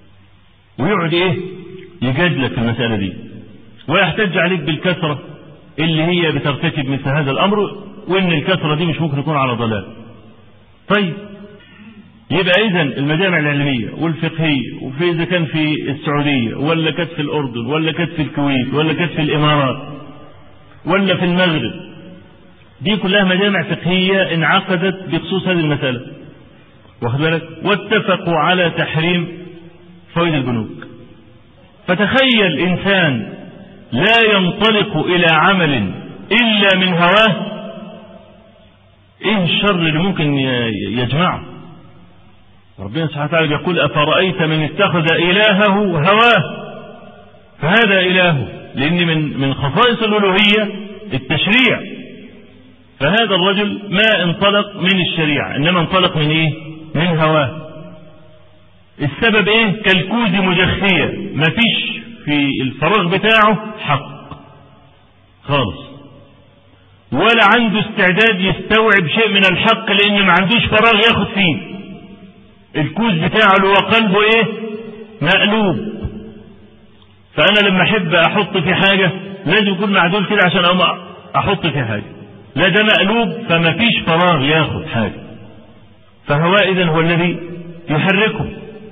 A: ويقعد ايه؟ يجادلك في المساله دي ويحتج عليك بالكثره اللي هي بترتكب مثل هذا الأمر، وإن الكثرة دي مش ممكن يكون على ضلال. طيب يبقى إذن المجامع العلمية والفقهية، وفي إذا كان في السعودية ولا كانت في الأردن ولا كانت في الكويت ولا كانت في الإمارات ولا في المغرب، دي كلها مجامع فقهية انعقدت بخصوص هذه المسألة، واخد بالك، واتفقوا على تحريم فوائد البنوك. فتخيل إنسان لا ينطلق إلى عمل إلا من هواه، إيه الشر اللي ممكن يجمعه؟ ربنا سبحانه وتعالى يقول: أفرأيت من اتخذ إلهه هواه فهذا إلهه، لأن من خصائص الألوهية التشريع. فهذا الرجل ما انطلق من الشريعة، إنما انطلق من إيه؟ من هواه. السبب إيه؟ كالكوز مجخية، ما فيش في الفراغ بتاعه حق خالص، ولا عنده استعداد يستوعب شيء من الحق، لأن ما عندوش فراغ ياخد فيه. الكوز بتاعه اللي هو قلبه إيه؟ مقلوب. فأنا لما أحب أحط في حاجة لازم يكون معدول كده عشان أحط في حاجة، لا ده مقلوب، فما فيش فراغ ياخد حاجة. فهو إذن هو الذي يحركه.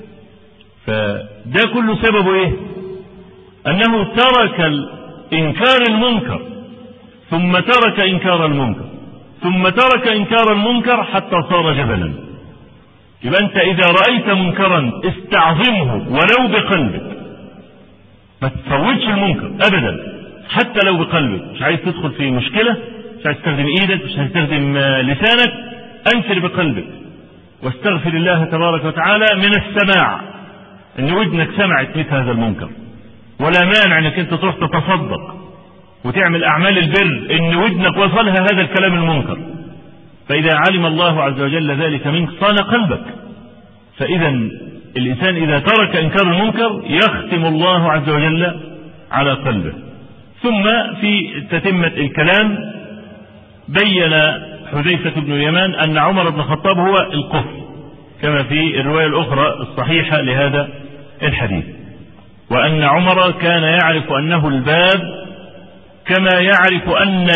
A: فده كله سببه إيه؟ أنه ترك إنكار المنكر، ثم ترك إنكار المنكر، ثم ترك إنكار المنكر حتى صار جبلا. يبقى أنت إذا رأيت منكرا استعظمه ولو بقلبك، ما تفوتش المنكر أبدا حتى لو بقلبك. مش عايز تدخل في مشكلة، مش عايز تستخدم إيدك، مش عايز تستخدم لسانك، أنكر بقلبك واستغفر الله تبارك وتعالى من السماع، أن ودنك سمعت مثل هذا المنكر. ولا مانع أنك أنت تروح تتصدق وتعمل أعمال البر إن ودنك وصلها هذا الكلام المنكر، فإذا علم الله عز وجل ذلك منك صان قلبك. فإذا الإنسان إذا ترك إنكار المنكر يختم الله عز وجل على قلبه. ثم في تتمة الكلام بين حذيفة بن اليمان أن عمر بن الخطاب هو القفل، كما في الرواية الأخرى الصحيحة لهذا الحديث، وأن عمر كان يعرف أنه الباب كما يعرف أن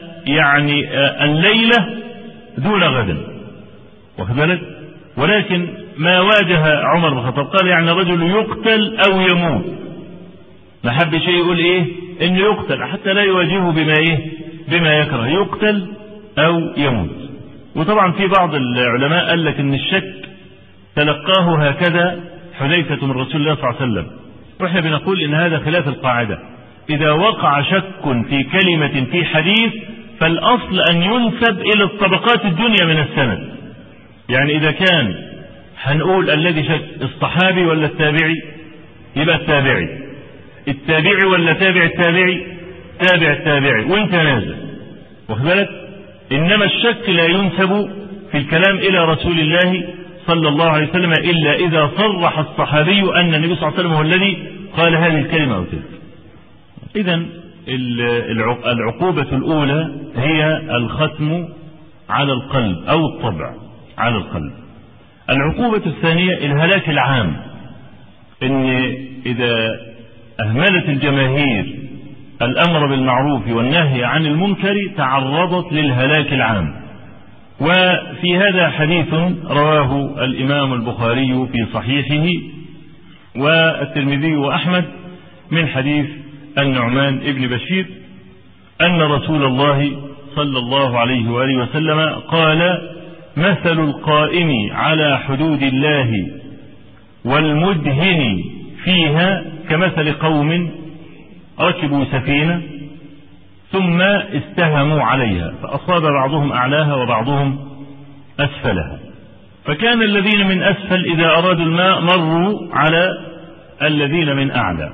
A: الليلة دون غد، واخد بالك. ولكن ما واجه عمر بن الخطاب قال رجل يقتل أو يموت، ما حب شيء يقول إيه إنه يقتل حتى لا يواجهه بما يكره، يقتل أو يموت. وطبعا في بعض العلماء قال لك إن الشك تلقاه هكذا حذيفة من رسول الله صلى الله عليه وسلم، وإحنا بنقول إن هذا خلاف القاعدة. إذا وقع شك في كلمة في حديث فالأصل أن ينسب إلى الطبقات الدنيا من السند. يعني إذا كان هنقول الذي شك الصحابي ولا التابعي، يبقى التابعي ولا تابع التابعي، تابع التابعي وانت نازل، واخد بالك. إنما الشك لا ينسب في الكلام إلى رسول الله صلى الله عليه وسلم إلا إذا صرح الصحابي أن النبي صلى الله عليه وسلم هو الذي قال هذه الكلمة أو تلك. إذن العقوبة الأولى هي الختم على القلب أو الطبع على القلب. العقوبة الثانية الهلاك العام، إن إذا أهملت الجماهير الأمر بالمعروف والنهي عن المنكر تعرضت للهلاك العام. وفي هذا حديث رواه الإمام البخاري في صحيحه والترمذي وأحمد من حديث النعمان ابن بشير أن رسول الله صلى الله عليه وآله وسلم قال: مثل القائم على حدود الله والمدهن فيها كمثل قوم ركبوا سفينة ثم استهموا عليها فأصاب بعضهم أعلاها وبعضهم أسفلها، فكان الذين من أسفل إذا أرادوا الماء مروا على الذين من أعلى،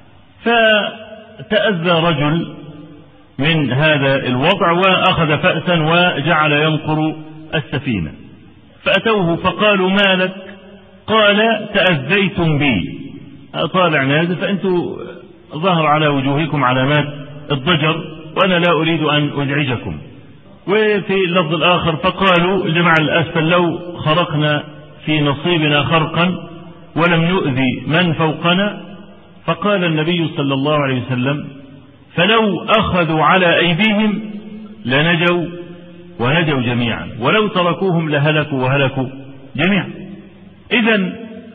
A: فتأذى رجل من هذا الوضع وأخذ فأسا وجعل ينقر السفينة، فأتوه فقالوا: ما لك؟ قال: تأذيتم بي، طالع نازل فأنتم ظهر على وجوهكم علامات الضجر وأنا لا أريد أن أزعجكم. وفي اللفظ الآخر فقالوا الجماعة الأسفل: لو خرقنا في نصيبنا خرقا ولم نؤذي من فوقنا. فقال النبي صلى الله عليه وسلم: فلو أخذوا على أيديهم لنجوا ونجوا جميعا، ولو تركوهم لهلكوا وهلكوا جميعا. إذن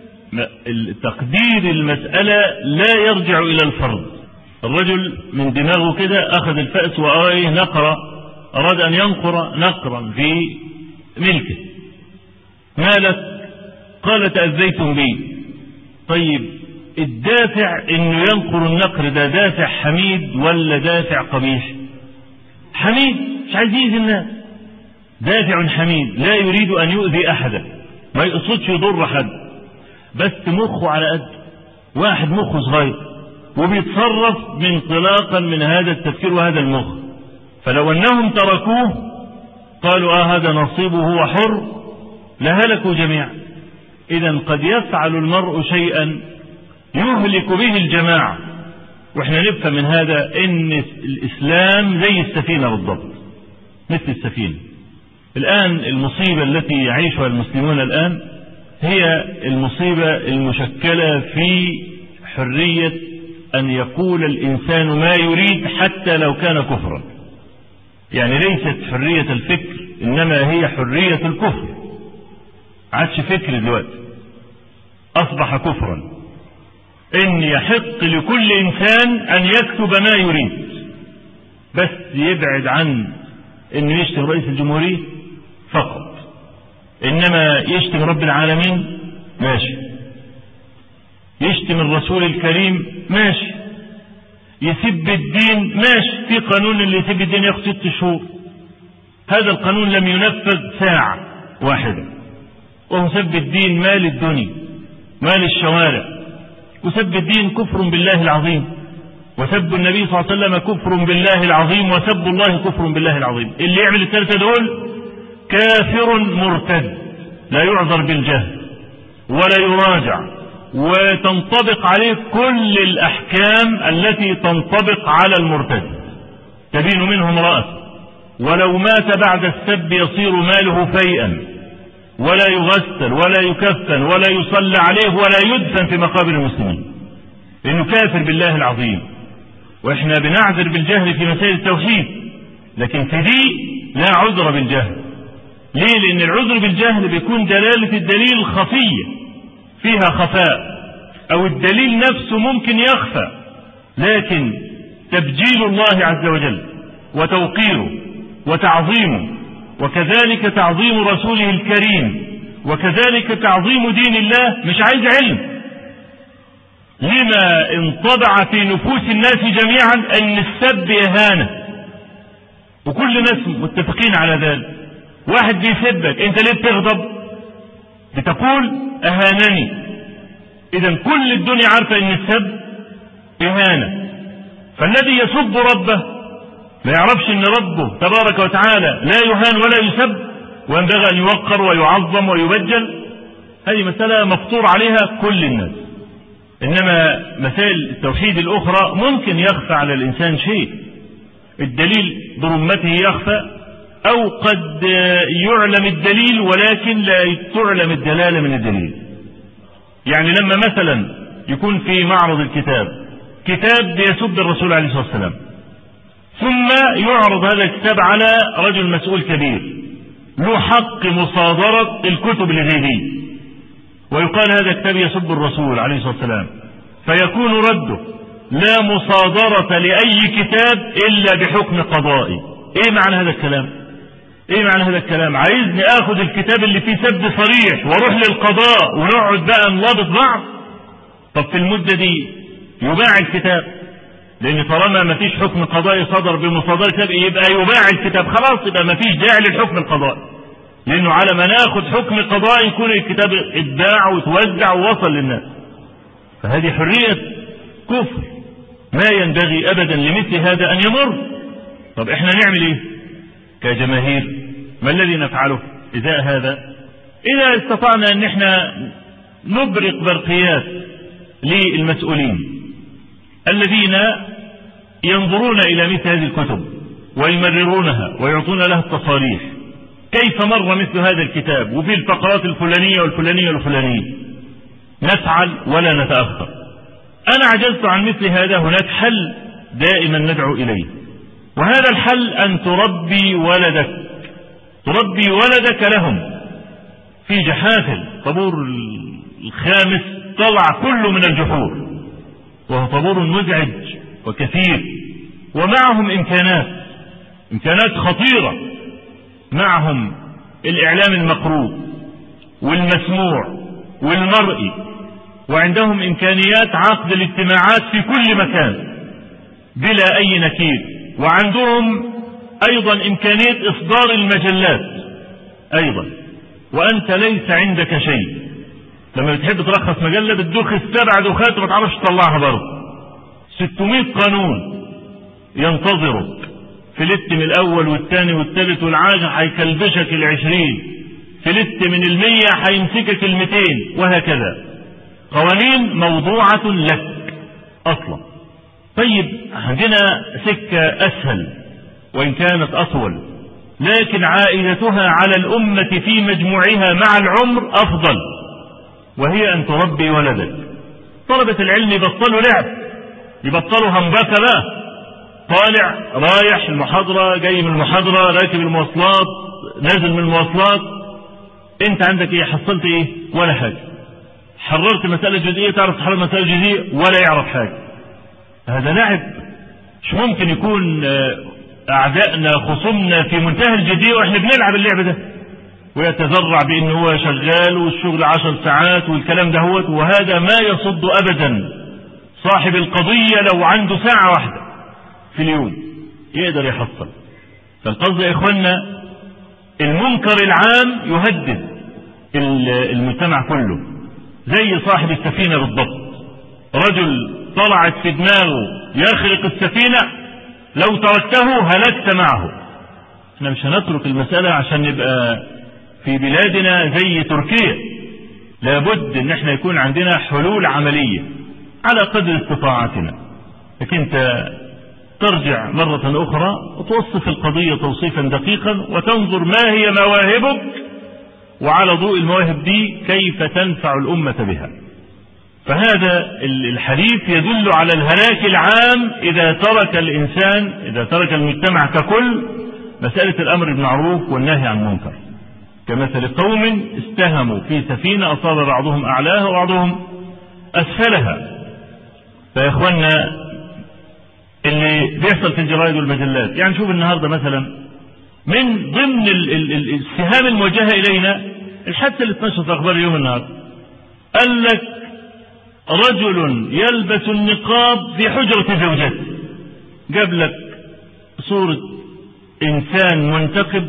A: تقدير المسألة لا يرجع إلى الفرد. الرجل من دماغه كده أخذ الفأس نقر، أراد أن ينقر نقرا في ملكه، ما لك؟ قال تأذيتم بي. طيب الدافع انه ينقر النقر ده دافع حميد ولا دافع قبيح؟ حميد، مش عايز يؤذي الناس، دافع حميد، لا يريد ان يؤذي احدا، ما يقصدش يضر حد، بس مخه على قد واحد، مخه صغير وبيتصرف انطلاقا من هذا التفكير وهذا المخ. فلو انهم تركوه قالوا هذا نصيبه هو حر لهلكوا جميعا. اذا قد يفعل المرء شيئا يهلك به الجماعة، واحنا نفهم من هذا ان الاسلام زي السفينة بالضبط، مثل السفينة. الان المصيبة التي يعيشها المسلمون الان هي المصيبة المشكلة في حرية ان يقول الانسان ما يريد حتى لو كان كفرا. يعني ليست حرية الفكر، انما هي حرية الكفر. عادش فكر دلوقتي، اصبح كفرا. ان يحق لكل انسان ان يكتب ما يريد، بس يبعد عن انه يشتم رئيس الجمهورية فقط، انما يشتم رب العالمين ماشي، يشتم الرسول الكريم ماشي، يسب الدين ماشي. في قانون اللي يسب الدين ياخد 6 شهور، هذا القانون لم ينفذ ساعة واحدة، وهو سب الدين مال الدنيا مال الشوارع. وسب الدين كفر بالله العظيم، وسب النبي صلى الله عليه وسلم كفر بالله العظيم، وسب الله كفر بالله العظيم. اللي يعمل الثلاثة دول كافر مرتد، لا يعذر بالجهل ولا يراجع، وتنطبق عليه كل الأحكام التي تنطبق على المرتد، تبين منه امرأة، ولو مات بعد السب يصير ماله فيئا، ولا يغسل ولا يكفن ولا يصلى عليه ولا يدفن في مقابر المسلمين، لأنه كافر بالله العظيم. وإحنا بنعذر بالجهل في مسائل التوحيد، لكن في دي لا عذر بالجهل. ليه؟ لأن العذر بالجهل بيكون دلالة الدليل خفية، فيها خفاء، أو الدليل نفسه ممكن يخفى، لكن تبجيل الله عز وجل وتوقيره وتعظيمه، وكذلك تعظيم رسوله الكريم، وكذلك تعظيم دين الله مش عايز علم. لما انطبع في نفوس الناس جميعا ان السب اهانة، وكل الناس متفقين على ذلك. واحد بيسبك، انت ليه بتغضب؟ بتقول اهانني. اذا كل الدنيا عارفة ان السب اهانة. فالذي يسب ربه ما يعرفش ان ربه تبارك وتعالى لا يهان ولا يسب، وينبغي ان يوقر ويعظم ويبجل. هذه مسألة مفطور عليها كل الناس. انما مسائل التوحيد الاخرى ممكن يخفى على الانسان شيء، الدليل برمته يخفى، او قد يعلم الدليل ولكن لا تعلم الدلالة من الدليل. يعني لما مثلا يكون في معرض الكتاب كتاب بيسب الرسول عليه الصلاة والسلام، ثم يعرض هذا الكتاب على رجل مسؤول كبير له حق مصادرة الكتب الغيبية، ويقال هذا الكتاب يسب الرسول عليه الصلاة والسلام، فيكون رده لا مصادرة لأي كتاب إلا بحكم قضائي. ايه معنى هذا الكلام؟ ايه معنى هذا الكلام؟ عايزني اخذ الكتاب اللي فيه سب صريح واروح للقضاء ونقعد بقى نلابط بعض؟ طب في المدة دي يباع الكتاب، لان طالما ما فيش حكم قضائي صدر بمصادرة كتاب يبقى يباع الكتاب، خلاص يبقى ما فيش داعي للحكم القضائي، لانه على ما ناخد حكم قضائي يكون الكتاب اتباع وتوزع ووصل للناس. فهذه حرية كفر، ما ينبغي ابدا لمثل هذا ان يمر. طب احنا نعمل ايه كجماهير؟ ما الذي نفعله ازاء هذا؟ اذا استطعنا ان احنا نبرق برقيات للمسؤولين الذين ينظرون الى مثل هذه الكتب ويمررونها ويعطون لها التصاريح، كيف مر مثل هذا الكتاب وفي الفقرات الفلانية والفلانية والفلانية، نفعل ولا نتأخر. انا عجزت عن مثل هذا، هناك حل
B: دائما ندعو إليه. وهذا الحل أن تربي ولدك لهم. في جحافل طابور الخامس طلع كله من الجحور، وهو طابور مزعج وكثير، ومعهم إمكانات خطيرة، معهم الإعلام المقروء والمسموع والمرئي، وعندهم إمكانيات عقد الاجتماعات في كل مكان بلا أي نكير، وعندهم أيضا إمكانية إصدار المجلات أيضا، وأنت ليس عندك شيء. لما بتحب ترخص مجلة بتدخ 7 دخات وما تعرفش تطلعها برضه. 600 قانون ينتظرك في الاتم الأول والثاني والثالث والعاشر، هيكلبشك 20 في الاتم من 100 هيمسكك 200 وهكذا. قوانين موضوعة لك أصلا. طيب عندنا سكة أسهل وإن كانت أطول، لكن عائدتها على الأمة في مجموعها مع العمر أفضل، وهي أن تربي ولدك. طلبة العلم يبطلوا لعب، يبطلوا همبكة بقى، طالع رايح المحاضرة، جاي من المحاضرة، راكب المواصلات، نازل من المواصلات. انت عندك ايه؟ حصلت ايه؟ ولا حاجة. حررت مسألة جزئية، تعرف تحرر مسألة جزئية ولا يعرف حاجة. هذا لعب. مش ممكن يكون أعدائنا خصومنا في منتهى الجدية وإحنا بنلعب اللعب ده، ويتذرع بأنه هو شغال والشغل 10 ساعات والكلام ده هو، وهذا ما يصد أبدا صاحب القضية. لو عنده ساعة واحدة في اليوم يقدر يحصل. فالقصد يا إخوانا المنكر العام يهدد المجتمع كله، زي صاحب السفينة بالضبط. رجل طلعت في دماغه يخرق السفينة، لو تركته هلكت معه. احنا مش هنترك المسألة عشان نبقى في بلادنا زي تركيا. لابد ان احنا يكون عندنا حلول عملية على قدر استطاعتنا. لكن انت ترجع مرة اخرى وتوصف القضية توصيفا دقيقا، وتنظر ما هي مواهبك، وعلى ضوء المواهب دي كيف تنفع الأمة بها. فهذا الحديث يدل على الهلاك العام إذا ترك المجتمع ككل مسألة الأمر بالمعروف والنهي عن المنكر، كمثل قوم استهموا في سفينة أصاب بعضهم أعلاها وبعضهم أسفلها. فيا إخوانا اللي بيحصل في الجرائد والمجلات، يعني شوف النهاردة مثلا من ضمن السهام الموجهة إلينا الحادثة اللي اتنشرت في أخبار اليوم النهاردة، قال لك رجل يلبس النقاب في حجرة زوجته. جاب لك صورة إنسان منتقب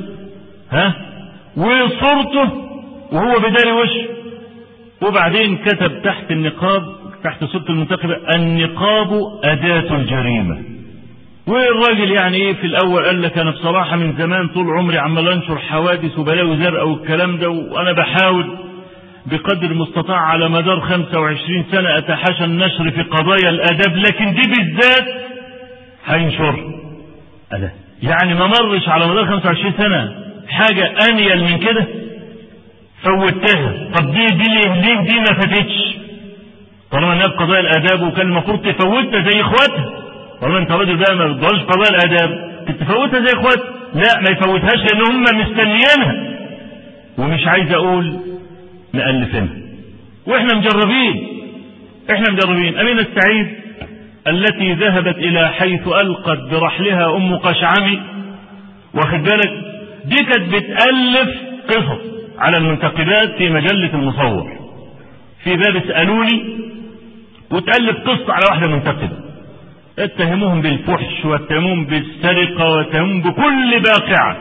B: وصورته وهو بداري وشه، وبعدين كتب تحت النقاب، تحت صورة المنتقبة: النقاب أداة الجريمة. والراجل يعني ايه في الأول قال لك أنا بصراحة من زمان طول عمري عمال أنشر حوادث وبلاوي زرقاء والكلام ده، وأنا بحاول بقدر المستطاع على مدار 25 سنة أتحاشى النشر في قضايا الآداب، لكن دي بالذات هينشر. يعني ما مرش على مدار 25 سنة حاجة أنيل من كده فوتها. طب دي ما فاتتش، طالما انها قضايا الآداب وكان المفروض تفوتها زي إخواتها. طالما انت راجل بقى ما بتضلش قضايا الآداب تفوتها زي إخواتها، لا ما يفوتهاش لأن هم مستنيينها. ومش عايز أقول مألفينها، واحنا مجربين. أمينة السعيد التي ذهبت إلى حيث ألقت برحلها أم قشعمي، واخد بالك، دي كانت بتألف قصص على المنتقبات في مجلة المصور في باب اسألوني، وتألف قصة على واحدة منتقبة، اتهموهم بالفحش واتهموهم بالسرقة واتهموهم بكل باقعة.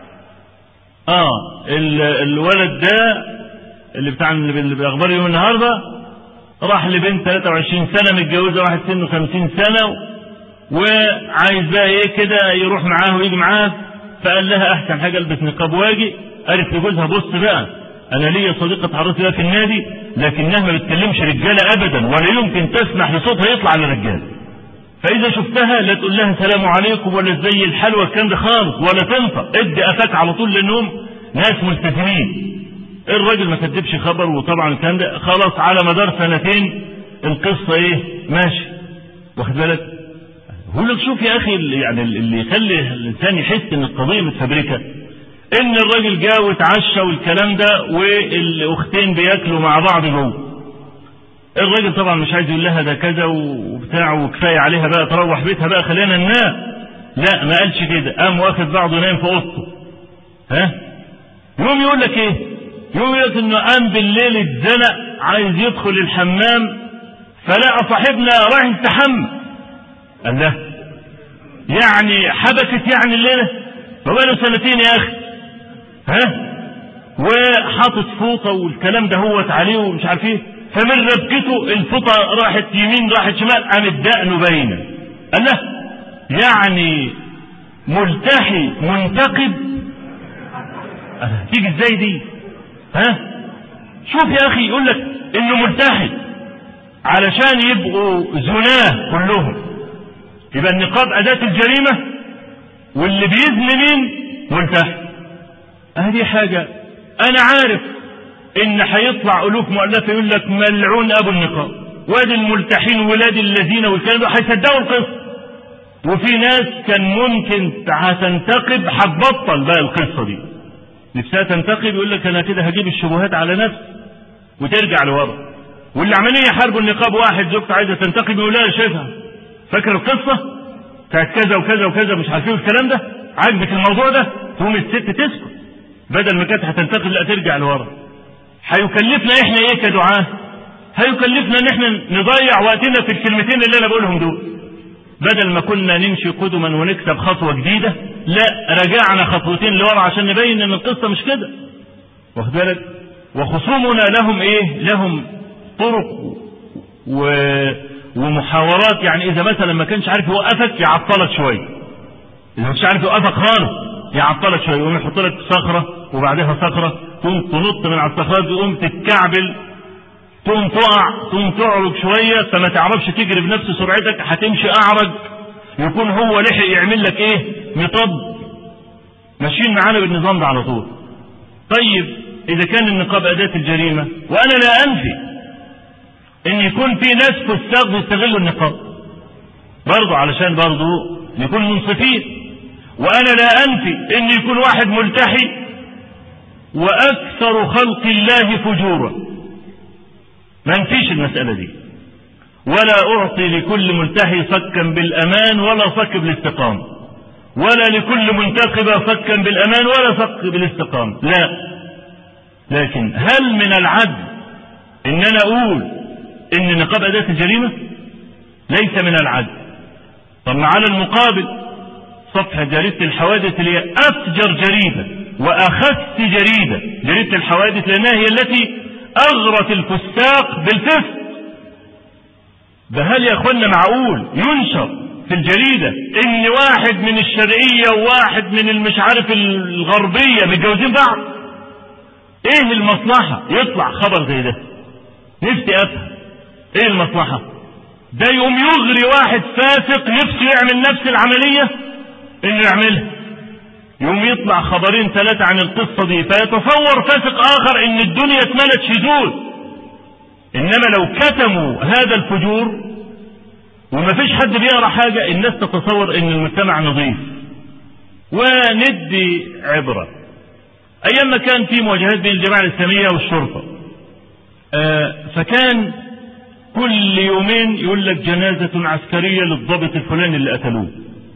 B: الولد ده اللي بتاع اللي باخبار يوم النهارده راح لبنت 23 سنة متجوزة واحد سنه 50 سنة، وعايز بقى ايه كده يروح معاه ويجي معاه، فقال لها احسن حاجة البس نقاب واجي. قالت لجوزها بص بقى انا ليا صديقة اتعرفت لها في النادي لكنها ما بتكلمش رجالة ابدا، ولا يمكن تسمح لصوتها يطلع للرجال، فاذا شفتها لا تقول لها سلام عليكم ولا زي الحلوى الكلام ده خالص، ولا تنطق، ادي قفاك على طول لانهم ناس ملتزمين. الراجل ما كدبش خبر، وطبعا الكلام ده خلاص على مدار 2 سنين القصة ايه ماشي، واخد بالك. يقول لك شوف يا اخي، يعني اللي يخلي الانسان يحس ان القضيه متفبركه ان الراجل جا واتعشى والكلام ده والاختين بياكلوا مع بعض جوه. الراجل طبعا مش عايز يقول لها ده كذا وبتاع وكفايه عليها بقى تروح بيتها بقى خلينا ننام. لا ما قالش كده، قام واخد بعضه نايم في اوضته. يقوم يقول لك ايه؟ يقوم يقول لك انه قام بالليل اتزنق عايز يدخل الحمام فلقى صاحبنا رايح يستحمى. قال له يعني حبكت يعني الليله؟ فبقاله 2 سنين يا اخي. وحاطط فوطه والكلام ده هوت عليه ومش عارف ايه، فمن ربكته الفوطه راحت يمين راحت شمال قامت دقنه باينه. قال له يعني ملتحي منتقب؟ تيجي ازاي دي؟ شوف يا اخي، يقول لك انه ملتحي علشان يبقوا زناه كلهم، يبقى النقاب اداة الجريمة واللي بيزني مين؟ ملتحي. دي حاجة انا عارف ان هيطلع الوف مؤلفة يقول لك ملعون ابو النقاب وادي الملتحين ولاد الذين والكلام ده، هيصدقوا القصة. وفي ناس كان ممكن هتنتقب هتبطل بقى القصة دي، نفسها تنتقب يقول لك انا كده هجيب الشبهات على نفسي وترجع لورا. واللي عمالين يحاربوا النقاب، واحد زوجته عايزه تنتقب يقول لها شايفها فاكر القصه بتاعت كذا وكذا وكذا مش عارفين الكلام ده، عاجبك الموضوع ده، تقوم الست تسكت بدل ما كانت هتنتقب لا ترجع لورا. هيكلفنا احنا ايه كدعاة؟ هيكلفنا ان احنا نضيع وقتنا في الكلمتين اللي انا بقولهم دول، بدل ما كنا نمشي قدما ونكسب خطوه جديده، لا رجعنا خطوتين لورا عشان نبين ان القصه مش كده. واخد بالك؟ وخصومنا لهم ايه؟ لهم طرق ومحاورات. يعني اذا مثلا ما كانش عارف يوقفك يعطلك شويه، اذا مش عارف يوقفك خالص يعطلك شويه، يقوم يحط لك صخره وبعدها صخره، تقوم تنط من على الصخرات تقوم تتكعبل، تقوم تقع، تقوم تعرج شويه فما تعرفش تجري بنفس سرعتك، هتمشي اعرج، يكون هو لحق يعمل لك ايه؟ مطب. ماشيين معانا بالنظام ده على طول. طيب اذا كان النقاب اداة الجريمة، وانا لا انفي ان يكون في ناس فساق بيستغلوا النقاب برضه علشان برضه نكون منصفين، وانا لا انفي ان يكون واحد ملتحي واكثر خلق الله فجورا، ما انفيش المسألة دي، ولا اعطي لكل ملتحي صكا بالامان ولا صك بالاستقامة، ولا لكل منتقبة صكا بالامان ولا صك بالاستقامة، لا. لكن هل من العدل ان انا اقول ان النقاب اداة الجريمة؟ ليس من العدل. طب على المقابل صفحة جريدة الحوادث اللي هي افجر جريدة واخس جريدة، جريدة الحوادث، لانها هي التي اغرت الفساق بالفسق. ده هل يا اخوانا معقول ينشر في الجريدة ان واحد من الشرقية وواحد من المش عارف الغربية متجوزين بعض؟ ايه المصلحة يطلع خبر زي ده؟ نفسي افهم ايه المصلحة؟ ده يقوم يغري واحد فاسق نفسه يعمل نفس العملية انه يعملها، يقوم يطلع 2 3 عن القصة دي، فيتصور فاسق اخر ان الدنيا اتملت شذوذ. انما لو كتموا هذا الفجور وما فيش حد بيقرا حاجة، الناس تتصور ان المجتمع نظيف. وندي عبرة ايام ما كان في مواجهات بين الجماعة الاسلامية والشرطة، فكان كل يومين يقول لك جنازة عسكرية للضابط الفلاني اللي قتلوه.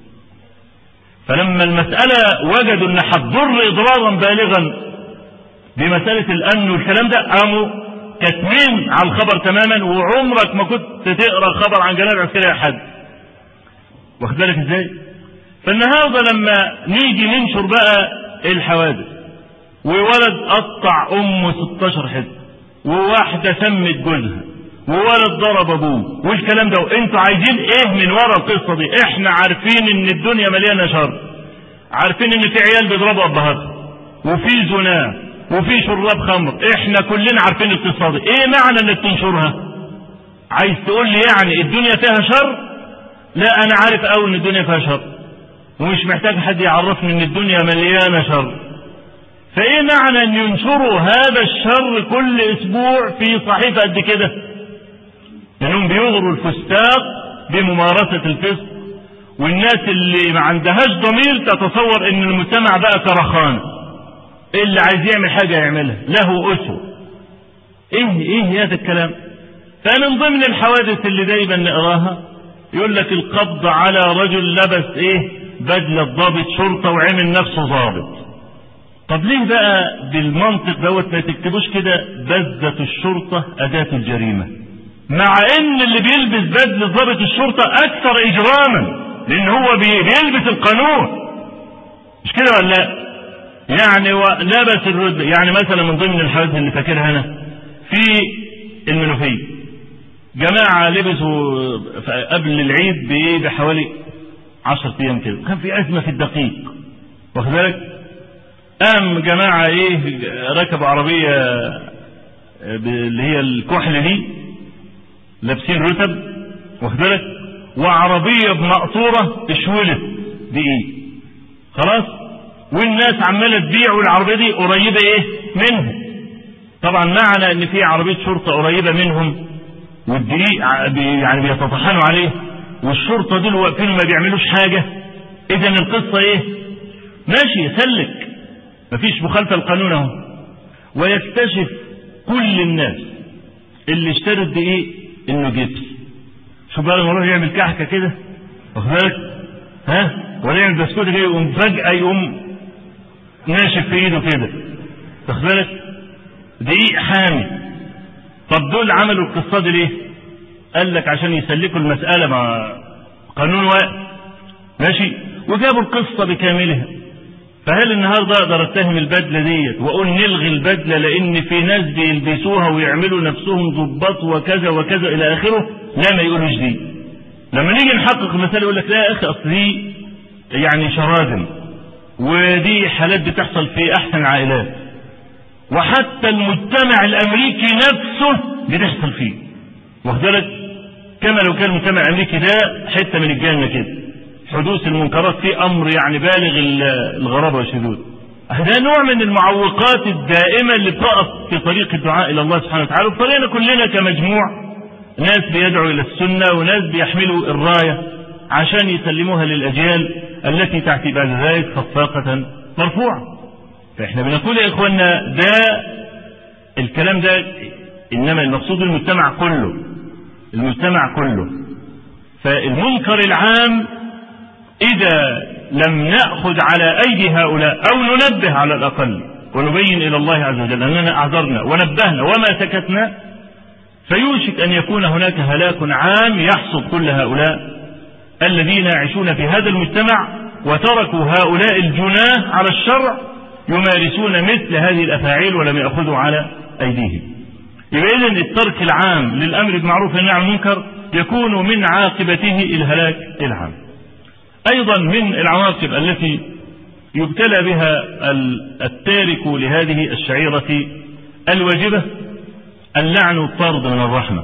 B: فلما المسألة وجدوا ان هتضر اضرارا بالغا بمسألة الامن والكلام ده، قاموا كاتمين على الخبر تماما، وعمرك ما كنت تقرا خبر عن جنازة عسكرية لحد. واخد بالك ازاي؟ فالنهارده لما نيجي ننشر بقى الحوادث، وولد قطع امه 16 حته، وواحدة سمت جوزها، وولد ضرب ابوه والكلام ده، وانتوا عايزين ايه من ورا القصه دي؟ احنا عارفين ان الدنيا مليانه شر، عارفين ان في عيال بيضربوا ابهاتهم، وفي زنا، وفي شراب خمر، احنا كلنا عارفين القصه دي. ايه معنى انك تنشرها؟ عايز تقول لي يعني الدنيا فيها شر؟ لا، انا عارف قوي ان الدنيا فيها شر، ومش محتاج حد يعرفني ان الدنيا مليانه شر. فايه معنى ان ينشروا هذا الشر كل اسبوع في صحيفة قد كده؟ لانهم بيغروا الفساق بممارسة الفسق، والناس اللي ما عندهاش ضمير تتصور ان المجتمع بقى كرخان، اللي عايز يعمل حاجة يعملها، له أسوة. ايه هذا الكلام؟ فمن ضمن الحوادث اللي دايما نقراها يقول لك القبض على رجل لبس بدلة ضابط شرطة وعمل نفسه ضابط. طب ليه بقى بالمنطق دوت ما تكتبوش كده بذة الشرطة أداة الجريمة، مع ان اللي بيلبس بدلة ضابط الشرطة اكثر اجراما، لان هو بيلبس القانون، مش كده ولا لا؟ يعني لبس الرتبة. يعني مثلا من ضمن الحوادث اللي فاكرها انا في المنوفية، جماعة لبسوا قبل العيد بحوالي 10 ايام كده، كان في ازمة في الدقيق، واخد بالك؟ قام جماعة ركبوا عربية اللي هي الكحل دي، لابسين رتب، واخد بالك؟ وعربية بمقطورة اشولت دقيق، خلاص، والناس عمالة تبيع والعربية دي قريبة منهم. طبعا معنى ان في عربية شرطة قريبة منهم والدقيق يعني بيتطحنوا عليه، والشرطة دول واقفين وما بيعملوش حاجة، اذا القصة ماشي يسلك، مفيش مخالفة القانون اهو. ويكتشف كل الناس اللي اشتروا الدقيق انه جبس. شوف بقى لما يروح يعمل كحكة كده، واخد بالك؟ ولا يعمل بسكوت كده، يقوم فجأة يقوم ناشف في ايده كده، واخد بالك؟ دقيق حامي. طب دول عملوا القصة دي ليه؟ قال لك عشان يسلكوا المسألة مع قانون واقف، ماشي، وجابوا القصة بكاملها. فهل النهارده اقدر اتهم البدله ديت واقول نلغي البدله لان في ناس بيلبسوها ويعملوا نفسهم ضباط وكذا وكذا الى اخره؟ لا، ما يقولوش دي. لما نيجي نحقق المسألة يقول لك لا يا اخي، اصل دي يعني شراذم، ودي حالات بتحصل في احسن عائلات، وحتى المجتمع الامريكي نفسه بتحصل فيه، واخد بالك؟ كما لو كان المجتمع الامريكي ده حته من الجنه كده، حدوث المنكرات فيه امر يعني بالغ الغرابه والشذوذ. ده نوع من المعوقات الدائمه اللي بتقف في طريق الدعاء الى الله سبحانه وتعالى، وطريقنا كلنا كمجموع، ناس بيدعوا الى السنه وناس بيحملوا الرايه عشان يسلموها للاجيال التي تاتي بعد ذلك خفاقه مرفوعه. فاحنا بنقول يا اخواننا ده الكلام ده انما المقصود المجتمع كله، المجتمع كله. فالمنكر العام إذا لم نأخذ على أيدي هؤلاء أو ننبه على الأقل ونبين إلى الله عز وجل أننا أعذرنا ونبهنا وما سكتنا، فيوشك أن يكون هناك هلاك عام يحصد كل هؤلاء الذين يعيشون في هذا المجتمع وتركوا هؤلاء الجناه على الشرع يمارسون مثل هذه الأفاعيل ولم يأخذوا على أيديهم. يبقى إذن الترك العام للأمر بالمعروف والنهي عن المنكر يكون من عاقبته الهلاك العام. أيضا من العواقب التي يبتلى بها التارك لهذه الشعيرة الواجبة اللعن والطرد من الرحمة،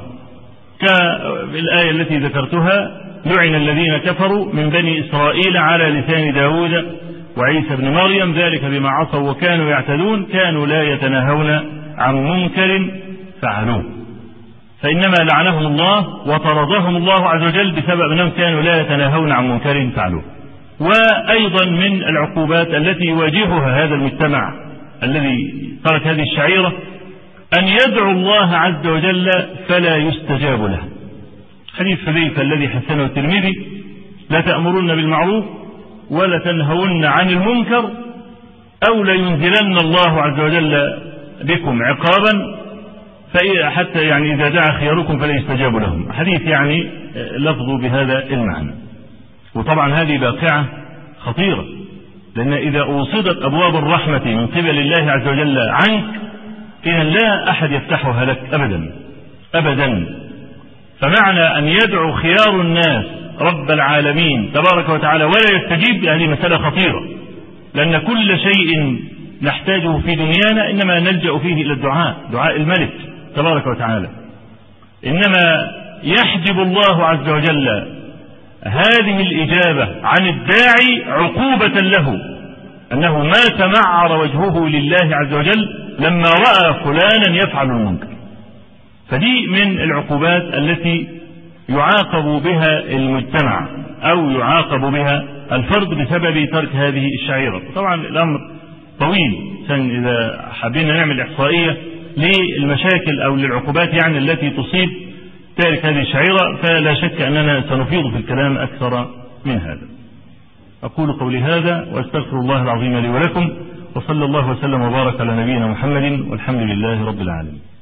B: كالآية التي ذكرتها: لعن الذين كفروا من بني إسرائيل على لسان داود وعيسى بن مريم ذلك بما عصوا وكانوا يعتدون كانوا لا يتناهون عن منكر فعلوه. فإنما لعنهم الله وطردهم الله عز وجل بسبب أنهم كانوا لا يتناهون عن منكر فعلوه. وأيضا من العقوبات التي يواجهها هذا المجتمع الذي ترك هذه الشعيرة أن يدعو الله عز وجل فلا يستجاب له. حديث حذيفة الذي حسنه الترمذي: لا تأمرن بالمعروف ولا تنهون عن المنكر أو لينزلن الله عز وجل بكم عقابا حتى يعني إذا دعا خياركم فلا يستجاب لهم. حديث يعني لفظه بهذا المعنى. وطبعا هذه واقعة خطيرة، لأن إذا أوصدت أبواب الرحمة من قبل الله عز وجل عنك إذا لا أحد يفتحها لك أبدا أبدا. فمعنى أن يدعو خيار الناس رب العالمين تبارك وتعالى ولا يستجيب، هذه مسألة خطيرة، لأن كل شيء نحتاجه في دنيانا إنما نلجأ فيه إلى الدعاء، دعاء الملك تبارك وتعالى. إنما يحجب الله عز وجل هذه الإجابة عن الداعي عقوبة له، أنه ما تمعر وجهه لله عز وجل لما رأى فلانا يفعل المنكر. فدي من العقوبات التي يعاقب بها المجتمع أو يعاقب بها الفرد بسبب ترك هذه الشعيرة. طبعا الأمر طويل، إذا حبينا نعمل إحصائية للمشاكل أو للعقوبات يعني التي تصيب تارك هذه الشعيرة، فلا شك أننا سنفيض في الكلام أكثر من هذا. أقول قولي هذا وأستغفر الله العظيم لي ولكم، وصلى الله وسلم وبارك على نبينا محمد، والحمد لله رب العالمين.